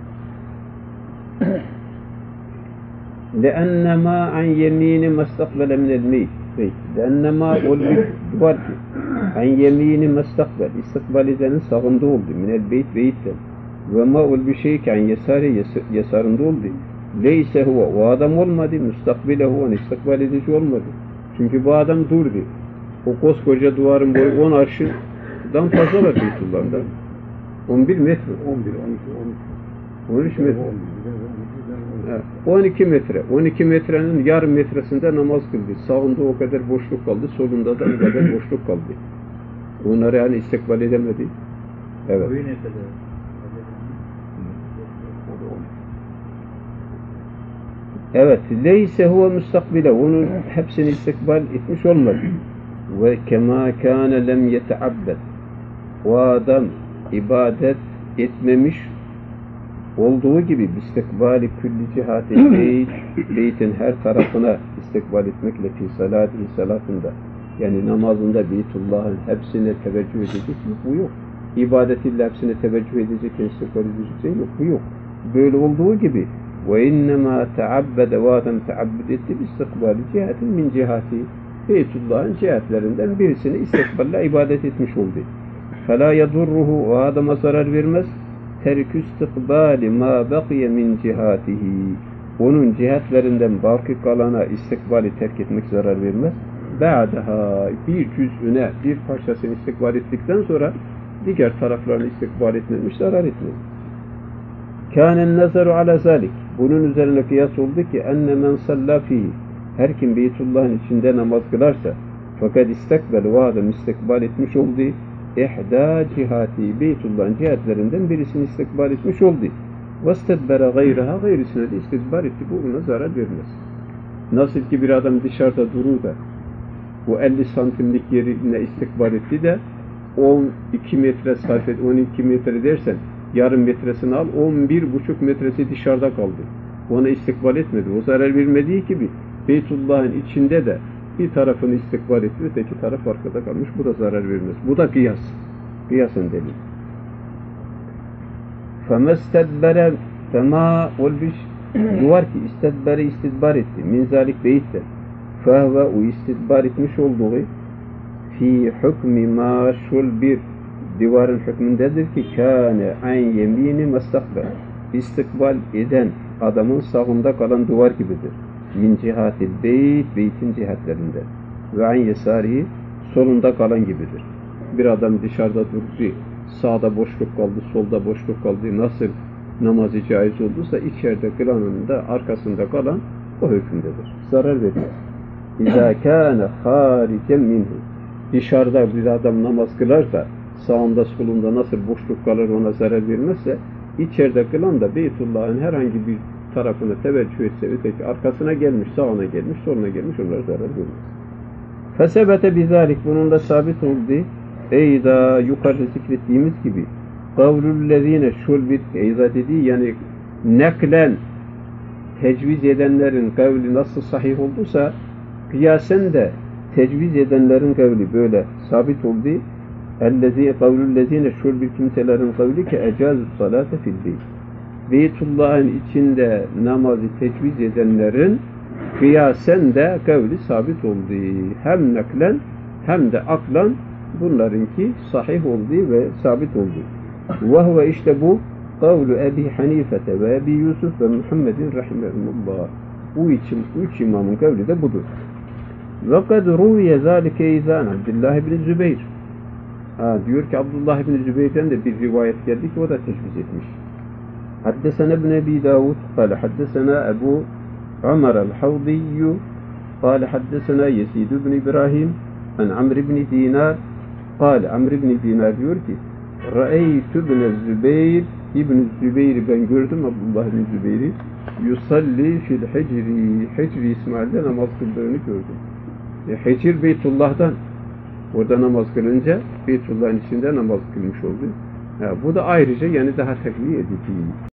لَاَنَّمَا عَنْ يَم۪ينِ مَسْتَقْبَلَ مِنَ الْمَيْتِ لَاَنَّمَا ol bir duvar ki عَنْ يَم۪ينِ مَسْتَقْبَلِ istikbal edenin sağında oldu. مِنَ الْبَيْتِ beyitten ve ma ol bir şey ki عَنْ يَسَارِ yasarında oldu. Leyse huve o adam olmadı. Müstakbilehu onu istikbal edici olmadı. Çünkü bu adam durdu. O koskoca duvarın boyu 10 arşından fazla var Beytullah'dan. 11 metre. 13 metre. 12 metre. 12 metrenin yarım metresinde namaz kıldı. Sağında o kadar boşluk kaldı. Solunda da o kadar boşluk kaldı. Onları yani istikbal edemedi. Evet. Evet. Leyse huve müstakbile. Onun hepsini istikbal etmiş olmadı. Ve kemâ kâne lem yeteabbed. O adam ibadet etmemiş olduğu gibi istikbali külli cihatil beytin her tarafına istikbal etmekle fi salatında yani namazında Beytullah'ın hepsine teveccüh edecek mi? Bu yok. İbadetiyle hepsine teveccüh edecek, istikbal edecek şey yok. Bu yok. Böyle olduğu gibi Ve innema teabbede ve adam teabbüd etti istikbali cihetin min cihati. Beytullah'ın cihetlerinden birisini istikballe ibadet etmiş oldu. فَلَا يَضُرُّهُ o adama zarar vermez. تَرْكُ اسْتِقْبَالِ مَا بَقِيَ مِنْ cihatihi. Onun cihetlerinden baki kalana istikbali terk etmek zarar vermez. بَعْدَهَا bir cüz'üne, bir parçasını istikbal ettikten sonra diğer taraflarını istikbal etmemiş, zarar etmez. كَانَ النَّزَرُ عَلَى ذَلِكِ bunun üzerine kıyas oldu ki enne men salla fihi her kim Beytullah'ın içinde namaz kılarsa fakat istekbel o adam istikbal etmiş oldu. İhda cihati Beytullah'ın cihetlerinden birisini istikbal etmiş oldu. Vestedbere gayraha gayrisine de istikbal etti. Bu ona zarar vermez. Nasıl ki bir adam dışarıda durur da bu 50 santimlik yerine istikbal etti de 12 metre sarf et, 12 metre dersen yarım metresini al, 11,5 metresi dışarıda kaldı. Ona istikbal etmedi. O zarar vermediği gibi Beytullah'ın içinde de bir tarafını istikbal etti, öteki taraf arkada kalmış. Bu da zarar vermez. Bu da kıyas. Kıyasın delil. فَمَسْتَدْبَرَ فَمَا olmuş duvar ki istedbere istidbar etti. Minzalik beyitten. فَهْوَ o istidbar etmiş olduğu fi hükmü maşul bir divarın hükmündedir ki kâne an yemini mestakbel. İstikbal eden adamın sağında kalan duvar gibidir. Min cihatil beytin cihatlerinde. Ve an yesarihi solunda kalan gibidir. Bir adam dışarıda durdu, sağda boşluk kaldı, solda boşluk kaldı. Nasıl namazı caiz olduysa içeride kılanın da arkasında kalan o hükümdedir. Zarar vermez. İzâ kâne hâricen minhu. Dışarıda bir adam namaz kılar da sağında solunda nasıl boşluk kalır ona zarar vermezse içeride kılan da Beytullah'ın herhangi bir tarafına teveccüh etse öteki arkasına gelmiş, sağına gelmiş, soluna gelmiş onlara zarar vermez. Fesebete bizalik bunun da sabit oldu. Eyda yukarıda zikrettiğimiz gibi kavlullezine şulbit eyda dediği yani neklen tecviz edenlerin kavli nasıl sahih olduysa kıyasen de tecviz edenlerin kavli böyle sabit oldu. Ellezî kavlullezîne şul bir kimselerin kavli ki ecâzü salâte fil beyt. Beytullah'ın içinde namazı tecviz edenlerin kıyasen de kavli sabit oldu. Hem naklen hem de aklan bunlarınki sahih oldu ve sabit oldu. Ve işte bu kavlu Ebi Hanifete ve Ebi Yusuf ve Muhammedin rahimehumullah. Bu üç imamın kavli de budur. Ve kad ruviye zâlike izân Abdullah ibn Zübeyir. Diyor ki Abdullah ibn Zübeyir'den de bir rivayet geldi ki o da teşviz etmiş. Haddesena ibn Ebi Davud kâle haddesena Ebu Ömer el-Havdiyyü kâle haddesena Yesid ibn İbrahim an Amr ibn Dinar kâle Amr ibn Dinar diyor ki Ra'eytü ibn Zübeyir İbn Zübeyir'i ben gördüm Abdullah ibn Zübeyir'i yusalli fil Hicri İsmail'de namaz kıldığını gördüm. Hicr Beytullah'dan orada namaz kılınca Beytullah'ın içinde namaz kılmış oldu. Bu da ayrıca yani daha tekniği edici.